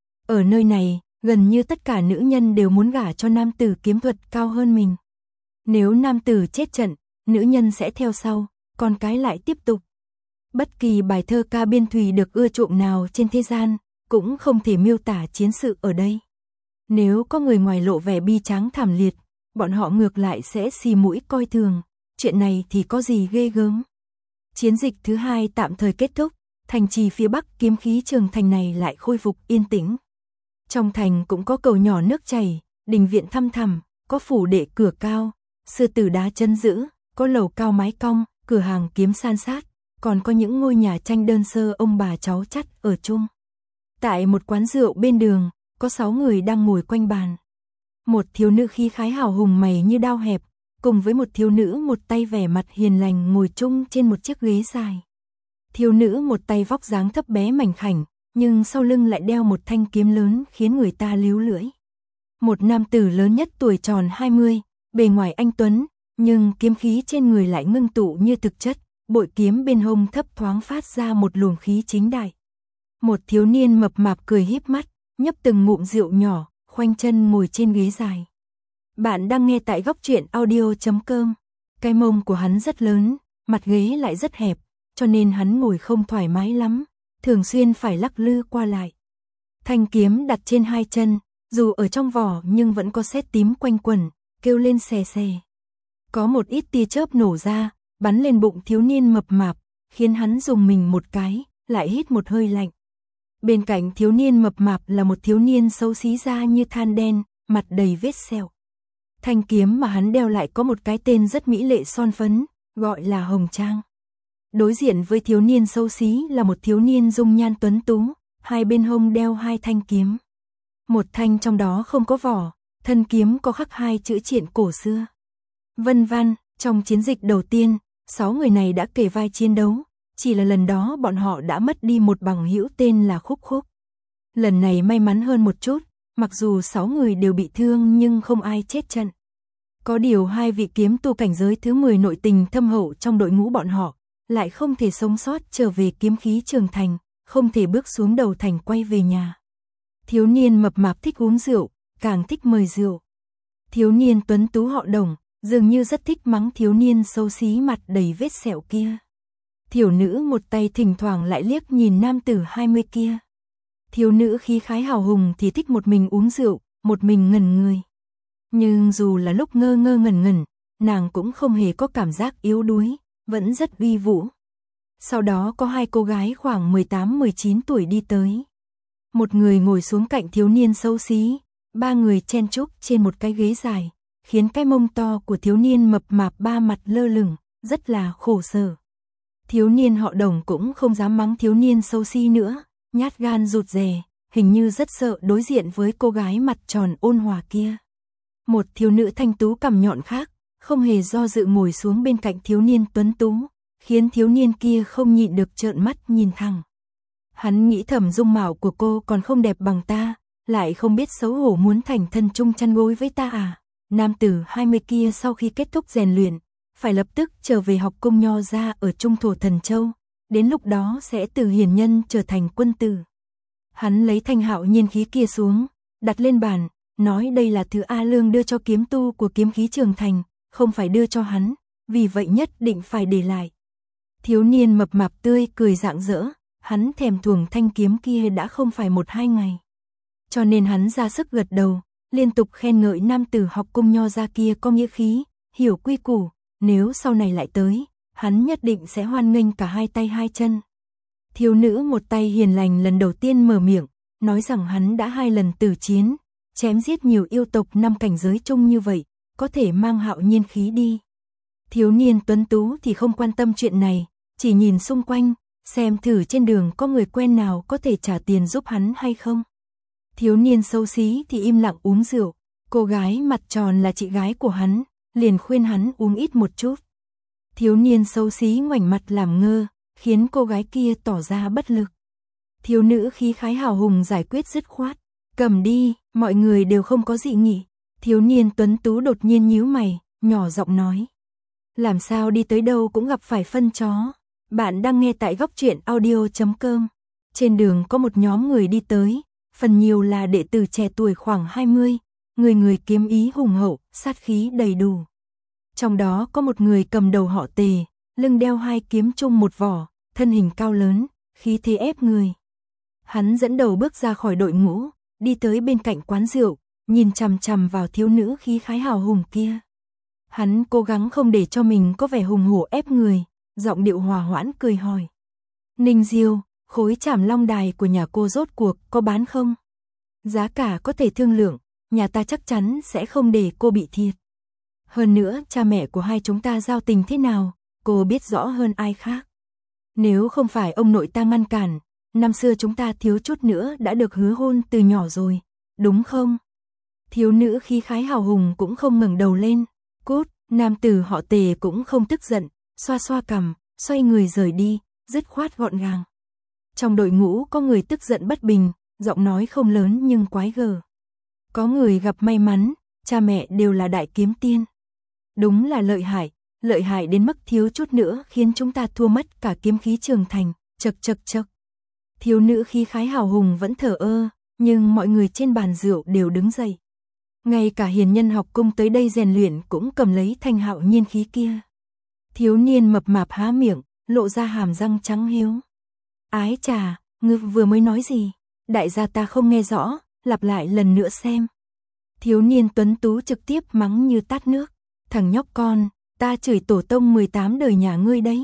Ở nơi này, gần như tất cả nữ nhân đều muốn gả cho nam tử kiếm thuật cao hơn mình. Nếu nam tử chết trận, nữ nhân sẽ theo sau, con cái lại tiếp tục. Bất kỳ bài thơ ca biên thùy được ưa chuộng nào trên thế gian, cũng không thể miêu tả chiến sự ở đây. Nếu có người ngoài lộ vẻ bi tráng thảm liệt, bọn họ ngược lại sẽ xì mũi coi thường, chuyện này thì có gì ghê gớm. Chiến dịch thứ hai tạm thời kết thúc, thành trì phía bắc kiếm khí trường thành này lại khôi phục yên tĩnh. Trong thành cũng có cầu nhỏ nước chảy, đình viện thăm thẳm, có phủ đệ cửa cao, sư tử đá chân giữ, có lầu cao mái cong, cửa hàng kiếm san sát, còn có những ngôi nhà tranh đơn sơ ông bà cháu chắt ở chung. Tại một quán rượu bên đường, có sáu người đang ngồi quanh bàn. Một thiếu nữ khí khái hào hùng mày như đao hẹp, cùng với một thiếu nữ một tay vẻ mặt hiền lành ngồi chung trên một chiếc ghế dài. Thiếu nữ một tay vóc dáng thấp bé mảnh khảnh, nhưng sau lưng lại đeo một thanh kiếm lớn khiến người ta líu lưỡi. Một nam tử lớn nhất tuổi tròn hai mươi, bề ngoài anh tuấn, nhưng kiếm khí trên người lại ngưng tụ như thực chất, bội kiếm bên hông thấp thoáng phát ra một luồng khí chính đại. Một thiếu niên mập mạp cười híp mắt, nhấp từng ngụm rượu nhỏ, khoanh chân ngồi trên ghế dài. Bạn đang nghe tại góc truyện audio chấm com. Cái mông của hắn rất lớn, mặt ghế lại rất hẹp, cho nên hắn ngồi không thoải mái lắm, thường xuyên phải lắc lư qua lại. Thanh kiếm đặt trên hai chân, dù ở trong vỏ nhưng vẫn có sét tím quanh quẩn, kêu lên xè xè. Có một ít tia chớp nổ ra, bắn lên bụng thiếu niên mập mạp, khiến hắn dùng mình một cái, lại hít một hơi lạnh. Bên cạnh thiếu niên mập mạp là một thiếu niên xấu xí da như than đen, mặt đầy vết sẹo. Thanh kiếm mà hắn đeo lại có một cái tên rất mỹ lệ son phấn, gọi là Hồng Trang. Đối diện với thiếu niên xấu xí là một thiếu niên dung nhan tuấn tú, hai bên hông đeo hai thanh kiếm. Một thanh trong đó không có vỏ, thân kiếm có khắc hai chữ triện cổ xưa. Vân Văn, trong chiến dịch đầu tiên, sáu người này đã kề vai chiến đấu, chỉ là lần đó bọn họ đã mất đi một bằng hữu tên là Khúc Khúc. Lần này may mắn hơn một chút, mặc dù sáu người đều bị thương nhưng không ai chết trận. Có điều hai vị kiếm tu cảnh giới thứ mười nội tình thâm hậu trong đội ngũ bọn họ, lại không thể sống sót trở về kiếm khí trường thành, không thể bước xuống đầu thành quay về nhà. Thiếu niên mập mạp thích uống rượu, càng thích mời rượu. Thiếu niên tuấn tú họ Đồng, dường như rất thích mắng thiếu niên xấu xí mặt đầy vết sẹo kia. Thiếu nữ một tay thỉnh thoảng lại liếc nhìn nam tử hai mươi kia. Thiếu nữ khí khái hào hùng thì thích một mình uống rượu, một mình ngẩn người. Nhưng dù là lúc ngơ ngơ ngẩn ngẩn, nàng cũng không hề có cảm giác yếu đuối, vẫn rất uy vũ. Sau đó có hai cô gái khoảng mười tám mười chín tuổi đi tới. Một người ngồi xuống cạnh thiếu niên xấu xí, ba người chen chúc trên một cái ghế dài, khiến cái mông to của thiếu niên mập mạp ba mặt lơ lửng, rất là khổ sở. Thiếu niên họ Đồng cũng không dám mắng thiếu niên xấu xí nữa, nhát gan rụt rè, hình như rất sợ đối diện với cô gái mặt tròn ôn hòa kia. Một thiếu nữ thanh tú cằm nhọn khác, không hề do dự ngồi xuống bên cạnh thiếu niên tuấn tú, khiến thiếu niên kia không nhịn được trợn mắt nhìn thẳng. Hắn nghĩ thầm dung mạo của cô còn không đẹp bằng ta, lại không biết xấu hổ muốn thành thân chung chăn gối với ta à. Nam tử hai mươi kia sau khi kết thúc rèn luyện, phải lập tức trở về học cung nho ra ở Trung Thổ Thần Châu, đến lúc đó sẽ từ hiền nhân trở thành quân tử. Hắn lấy thanh hạo nhiên khí kia xuống, đặt lên bàn, nói đây là thứ A Lương đưa cho kiếm tu của kiếm khí Trường Thành, không phải đưa cho hắn, vì vậy nhất định phải để lại. Thiếu niên mập mạp tươi cười rạng rỡ, hắn thèm thuồng thanh kiếm kia đã không phải một hai ngày. Cho nên hắn ra sức gật đầu, liên tục khen ngợi nam tử học cung nho ra kia có nghĩa khí, hiểu quy củ, nếu sau này lại tới, hắn nhất định sẽ hoan nghênh cả hai tay hai chân. Thiếu nữ một tay hiền lành lần đầu tiên mở miệng, nói rằng hắn đã hai lần tử chiến, chém giết nhiều yêu tộc năm cảnh giới chung như vậy, có thể mang hạo nhiên khí đi. Thiếu niên tuấn tú thì không quan tâm chuyện này, chỉ nhìn xung quanh, xem thử trên đường có người quen nào có thể trả tiền giúp hắn hay không. Thiếu niên xấu xí thì im lặng uống rượu, cô gái mặt tròn là chị gái của hắn, liền khuyên hắn uống ít một chút. Thiếu niên xấu xí ngoảnh mặt làm ngơ, khiến cô gái kia tỏ ra bất lực. Thiếu nữ khí khái hào hùng giải quyết dứt khoát, cầm đi, mọi người đều không có dị nghị. Thiếu niên tuấn tú đột nhiên nhíu mày, nhỏ giọng nói. Làm sao đi tới đâu cũng gặp phải phân chó. Bạn đang nghe tại góc truyện audio chấm com. Trên đường có một nhóm người đi tới, phần nhiều là đệ tử trẻ tuổi khoảng hai mươi, người người kiếm ý hùng hậu, sát khí đầy đủ. Trong đó có một người cầm đầu họ Tề, lưng đeo hai kiếm chung một vỏ, thân hình cao lớn, khí thế ép người. Hắn dẫn đầu bước ra khỏi đội ngũ, đi tới bên cạnh quán rượu, nhìn chằm chằm vào thiếu nữ khí khái hào hùng kia. Hắn cố gắng không để cho mình có vẻ hùng hổ ép người, giọng điệu hòa hoãn cười hỏi. Ninh Diêu, khối Trảm Long Đài của nhà cô rốt cuộc có bán không? Giá cả có thể thương lượng, nhà ta chắc chắn sẽ không để cô bị thiệt. Hơn nữa, cha mẹ của hai chúng ta giao tình thế nào, cô biết rõ hơn ai khác. Nếu không phải ông nội ta ngăn cản, năm xưa chúng ta thiếu chút nữa đã được hứa hôn từ nhỏ rồi, đúng không? Thiếu nữ khí khái hào hùng cũng không ngẩng đầu lên. Cút, nam tử họ Tề cũng không tức giận, xoa xoa cằm, xoay người rời đi, dứt khoát gọn gàng. Trong đội ngũ có người tức giận bất bình, giọng nói không lớn nhưng quái gở. Có người gặp may mắn, cha mẹ đều là đại kiếm tiên. Đúng là lợi hại, lợi hại đến mức thiếu chút nữa khiến chúng ta thua mất cả kiếm khí Trường Thành, chật chật chật. Thiếu nữ khí khái hào hùng vẫn thở ơ, nhưng mọi người trên bàn rượu đều đứng dậy. Ngay cả hiền nhân học cung tới đây rèn luyện cũng cầm lấy thanh hạo nhiên khí kia. Thiếu niên mập mạp há miệng, lộ ra hàm răng trắng hiếu. Ái chà, ngươi vừa mới nói gì? Đại gia ta không nghe rõ, lặp lại lần nữa xem. Thiếu niên tuấn tú trực tiếp mắng như tát nước. Thằng nhóc con, ta chửi tổ tông mười tám đời nhà ngươi đấy.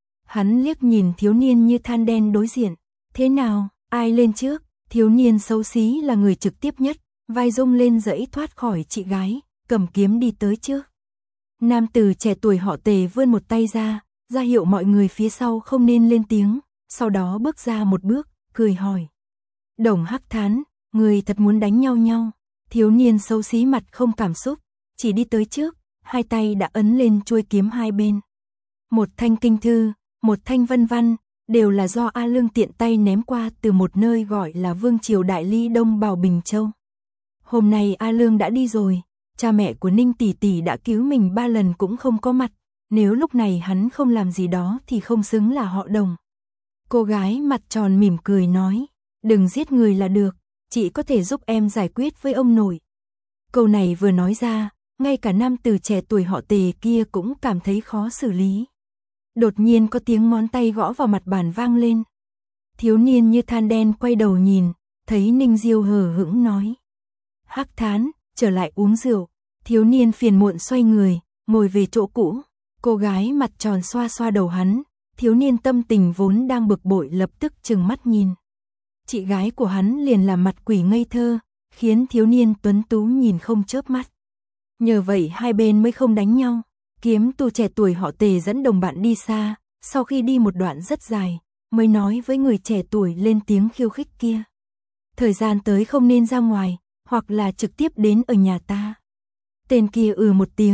Hắn liếc nhìn thiếu niên như than đen đối diện. Thế nào, ai lên trước? Thiếu niên xấu xí là người trực tiếp nhất, vai rung lên dãy thoát khỏi chị gái, cầm kiếm đi tới trước. Nam tử trẻ tuổi họ Tề vươn một tay ra, ra hiệu mọi người phía sau không nên lên tiếng, sau đó bước ra một bước, cười hỏi. Đồng Hắc Thán, người thật muốn đánh nhau nhau. Thiếu niên xấu xí mặt không cảm xúc, chỉ đi tới trước, hai tay đã ấn lên chuôi kiếm hai bên. Một thanh kinh thư, một thanh vân văn, đều là do A Lương tiện tay ném qua từ một nơi gọi là Vương Triều Đại Ly Đông Bảo Bình Châu. Hôm nay A Lương đã đi rồi, cha mẹ của Ninh tỷ tỷ đã cứu mình ba lần cũng không có mặt, nếu lúc này hắn không làm gì đó thì không xứng là họ Đồng. Cô gái mặt tròn mỉm cười nói, đừng giết người là được, chị có thể giúp em giải quyết với ông nội. Câu này vừa nói ra, ngay cả nam tử trẻ tuổi họ Tề kia cũng cảm thấy khó xử lý. Đột nhiên có tiếng ngón tay gõ vào mặt bàn vang lên. Thiếu niên như than đen quay đầu nhìn, thấy Ninh Diêu hờ hững nói. Hắc Thán, trở lại uống rượu. Thiếu niên phiền muộn xoay người, ngồi về chỗ cũ. Cô gái mặt tròn xoa xoa đầu hắn, thiếu niên tâm tình vốn đang bực bội lập tức trừng mắt nhìn. Chị gái của hắn liền làm mặt quỷ ngây thơ, khiến thiếu niên tuấn tú nhìn không chớp mắt. Nhờ vậy hai bên mới không đánh nhau. Kiếm tu trẻ tuổi họ Tề dẫn đồng bạn đi xa, sau khi đi một đoạn rất dài, mới nói với người trẻ tuổi lên tiếng khiêu khích kia. Thời gian tới không nên ra ngoài, hoặc là trực tiếp đến ở nhà ta. Tên kia ừ một tiếng,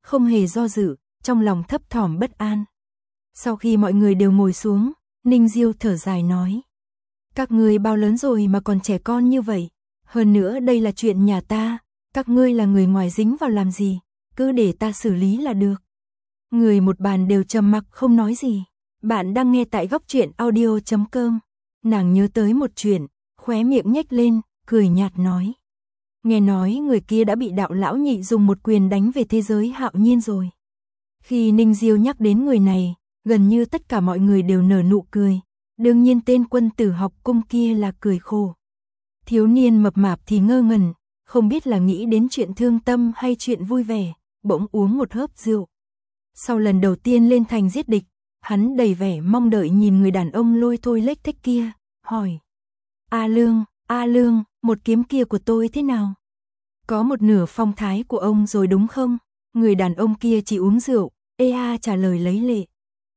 không hề do dự, trong lòng thấp thỏm bất an. Sau khi mọi người đều ngồi xuống, Ninh Diêu thở dài nói. Các ngươi bao lớn rồi mà còn trẻ con như vậy, hơn nữa đây là chuyện nhà ta, các ngươi là người ngoài dính vào làm gì, cứ để ta xử lý là được. Người một bàn đều trầm mặc không nói gì. Bạn đang nghe tại góc truyện audio chấm com. Nàng nhớ tới một chuyện, khóe miệng nhếch lên, cười nhạt nói. Nghe nói người kia đã bị đạo lão nhị dùng một quyền đánh về thế giới hạo nhiên rồi. Khi Ninh Diêu nhắc đến người này, gần như tất cả mọi người đều nở nụ cười. Đương nhiên tên quân tử học cung kia là cười khổ. Thiếu niên mập mạp thì ngơ ngẩn, không biết là nghĩ đến chuyện thương tâm hay chuyện vui vẻ, bỗng uống một hớp rượu. Sau lần đầu tiên lên thành giết địch, hắn đầy vẻ mong đợi nhìn người đàn ông lôi thôi lếch thếch kia, hỏi. A Lương, A Lương, một kiếm kia của tôi thế nào? Có một nửa phong thái của ông rồi đúng không? Người đàn ông kia chỉ uống rượu, ê a trả lời lấy lệ.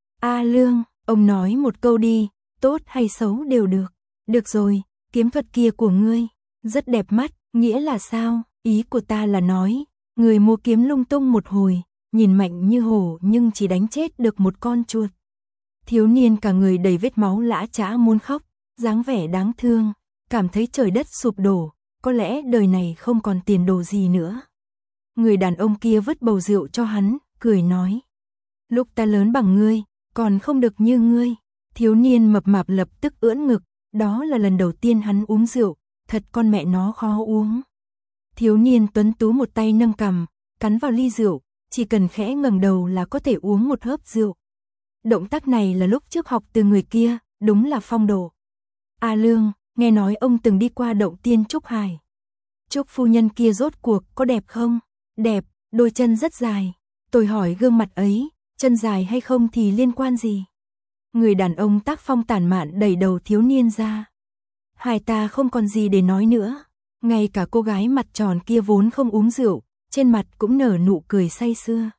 A Lương, ông nói một câu đi, tốt hay xấu đều được. Được rồi, kiếm thuật kia của ngươi, rất đẹp mắt, nghĩa là sao? Ý của ta là nói, người mua kiếm lung tung một hồi, nhìn mạnh như hổ nhưng chỉ đánh chết được một con chuột. Thiếu niên cả người đầy vết máu lã chã muốn khóc, dáng vẻ đáng thương, cảm thấy trời đất sụp đổ, có lẽ đời này không còn tiền đồ gì nữa. Người đàn ông kia vứt bầu rượu cho hắn, cười nói. Lúc ta lớn bằng ngươi, còn không được như ngươi. Thiếu niên mập mạp lập tức ưỡn ngực, đó là lần đầu tiên hắn uống rượu, thật con mẹ nó khó uống. Thiếu niên tuấn tú một tay nâng cằm, cắn vào ly rượu, chỉ cần khẽ ngẩng đầu là có thể uống một hớp rượu. Động tác này là lúc trước học từ người kia, đúng là phong độ. A Lương, nghe nói ông từng đi qua động tiên Trúc Hải. Trúc phu nhân kia rốt cuộc có đẹp không? Đẹp, đôi chân rất dài. Tôi hỏi gương mặt ấy, chân dài hay không thì liên quan gì? Người đàn ông tác phong tản mạn đẩy đầu thiếu niên ra. Hai ta không còn gì để nói nữa. Ngay cả cô gái mặt tròn kia vốn không uống rượu, trên mặt cũng nở nụ cười say sưa.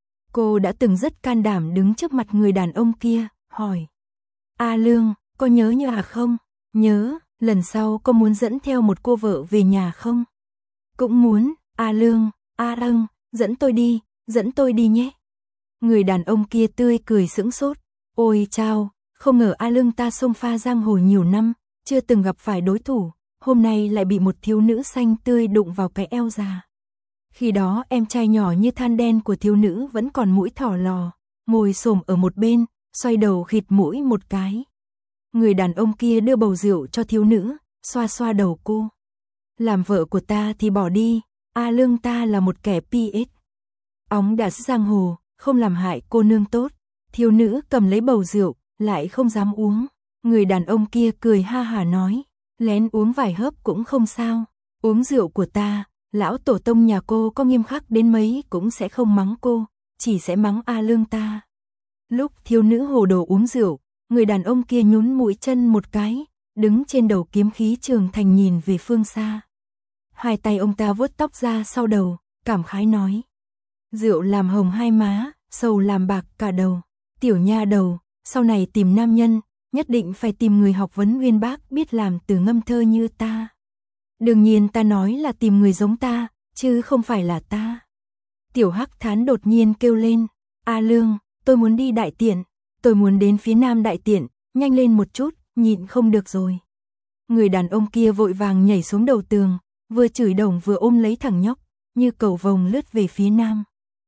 Cô đã từng rất can đảm đứng trước mặt người đàn ông kia, hỏi. A Lương, có nhớ như à không? Nhớ, lần sau có muốn dẫn theo một cô vợ về nhà không? Cũng muốn, A Lương, A Lương, dẫn tôi đi, dẫn tôi đi nhé. Người đàn ông kia tươi cười sững sốt. Ôi chao, không ngờ A Lương ta xông pha giang hồ nhiều năm, chưa từng gặp phải đối thủ, hôm nay lại bị một thiếu nữ xanh tươi đụng vào cái eo già. Khi đó em trai nhỏ như than đen của thiếu nữ vẫn còn mũi thỏ lò, ngồi xổm ở một bên, xoay đầu khịt mũi một cái. Người đàn ông kia đưa bầu rượu cho thiếu nữ, xoa xoa đầu cô. Làm vợ của ta thì bỏ đi, A Lương ta là một kẻ pi ết. Óng đã giang hồ, không làm hại cô nương tốt. Thiếu nữ cầm lấy bầu rượu, lại không dám uống. Người đàn ông kia cười ha hả nói, lén uống vài hớp cũng không sao. Uống rượu của ta, lão tổ tông nhà cô có nghiêm khắc đến mấy cũng sẽ không mắng cô, chỉ sẽ mắng A Lương ta. Lúc thiếu nữ hồ đồ uống rượu, người đàn ông kia nhún mũi chân một cái, đứng trên đầu kiếm khí trường thành nhìn về phương xa. Hai tay ông ta vuốt tóc ra sau đầu, cảm khái nói. Rượu làm hồng hai má, sầu làm bạc cả đầu. Tiểu nha đầu, sau này tìm nam nhân, nhất định phải tìm người học vấn uyên bác biết làm từ ngâm thơ như ta. Đương nhiên ta nói là tìm người giống ta, chứ không phải là ta. Tiểu Hắc Thán đột nhiên kêu lên. A Lương, tôi muốn đi đại tiện, tôi muốn đến phía nam đại tiện, nhanh lên một chút, nhịn không được rồi. Người đàn ông kia vội vàng nhảy xuống đầu tường, vừa chửi đồng vừa ôm lấy thằng nhóc, như cầu vồng lướt về phía nam.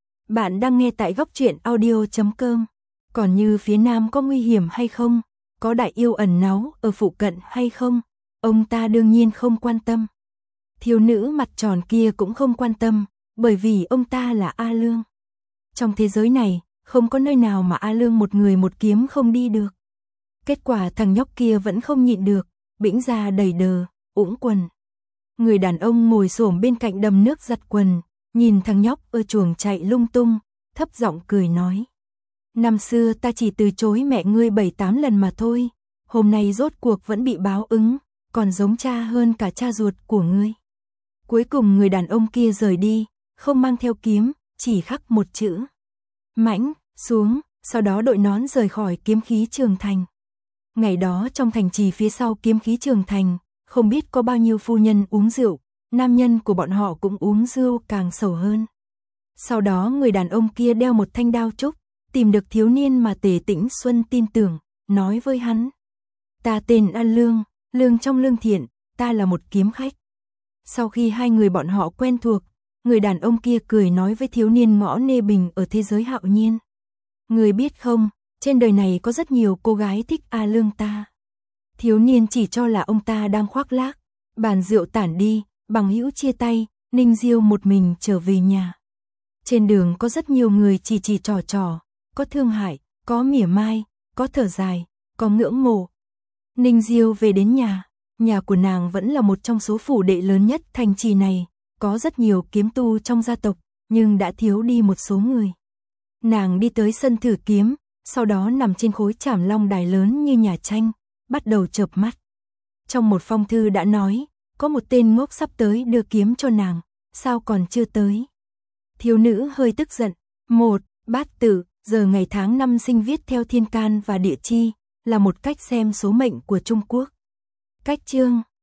Bạn đang nghe tại góc truyện audio chấm com. Còn như phía nam có nguy hiểm hay không? Có đại yêu ẩn náu ở phụ cận hay không? Ông ta đương nhiên không quan tâm. Thiếu nữ mặt tròn kia cũng không quan tâm, bởi vì ông ta là A Lương. Trong thế giới này, không có nơi nào mà A Lương một người một kiếm không đi được. Kết quả thằng nhóc kia vẫn không nhịn được, bĩnh ra đầy đờ, ủng quần. Người đàn ông ngồi xổm bên cạnh đầm nước giặt quần, nhìn thằng nhóc ở chuồng chạy lung tung, thấp giọng cười nói. Năm xưa ta chỉ từ chối mẹ ngươi bảy tám lần mà thôi, hôm nay rốt cuộc vẫn bị báo ứng, còn giống cha hơn cả cha ruột của ngươi. Cuối cùng người đàn ông kia rời đi, không mang theo kiếm, chỉ khắc một chữ. Mãnh, xuống, sau đó đội nón rời khỏi kiếm khí trường thành. Ngày đó trong thành trì phía sau kiếm khí trường thành, không biết có bao nhiêu phu nhân uống rượu, nam nhân của bọn họ cũng uống rượu càng sầu hơn. Sau đó người đàn ông kia đeo một thanh đao trúc, tìm được thiếu niên mà Tề Tĩnh Xuân tin tưởng, nói với hắn. Ta tên An Lương, lương trong lương thiện, ta là một kiếm khách. Sau khi hai người bọn họ quen thuộc, người đàn ông kia cười nói với thiếu niên ngõ nê bình ở thế giới hạo nhiên. Người biết không, trên đời này có rất nhiều cô gái thích A Lương ta. Thiếu niên chỉ cho là ông ta đang khoác lác, bàn rượu tản đi, bằng hữu chia tay, Ninh Diêu một mình trở về nhà. Trên đường có rất nhiều người chỉ chỉ trò trò, có thương hại, có mỉa mai, có thở dài, có ngưỡng mộ. Ninh Diêu về đến nhà, nhà của nàng vẫn là một trong số phủ đệ lớn nhất thành trì này, có rất nhiều kiếm tu trong gia tộc, nhưng đã thiếu đi một số người. Nàng đi tới sân thử kiếm, sau đó nằm trên khối trảm long đài lớn như nhà tranh, bắt đầu chợp mắt. Trong một phong thư đã nói, có một tên ngốc sắp tới đưa kiếm cho nàng, sao còn chưa tới? Thiếu nữ hơi tức giận. Một, bát tự, giờ ngày tháng năm sinh viết theo thiên can và địa chi, là một cách xem số mệnh của Trung Quốc. Cách chương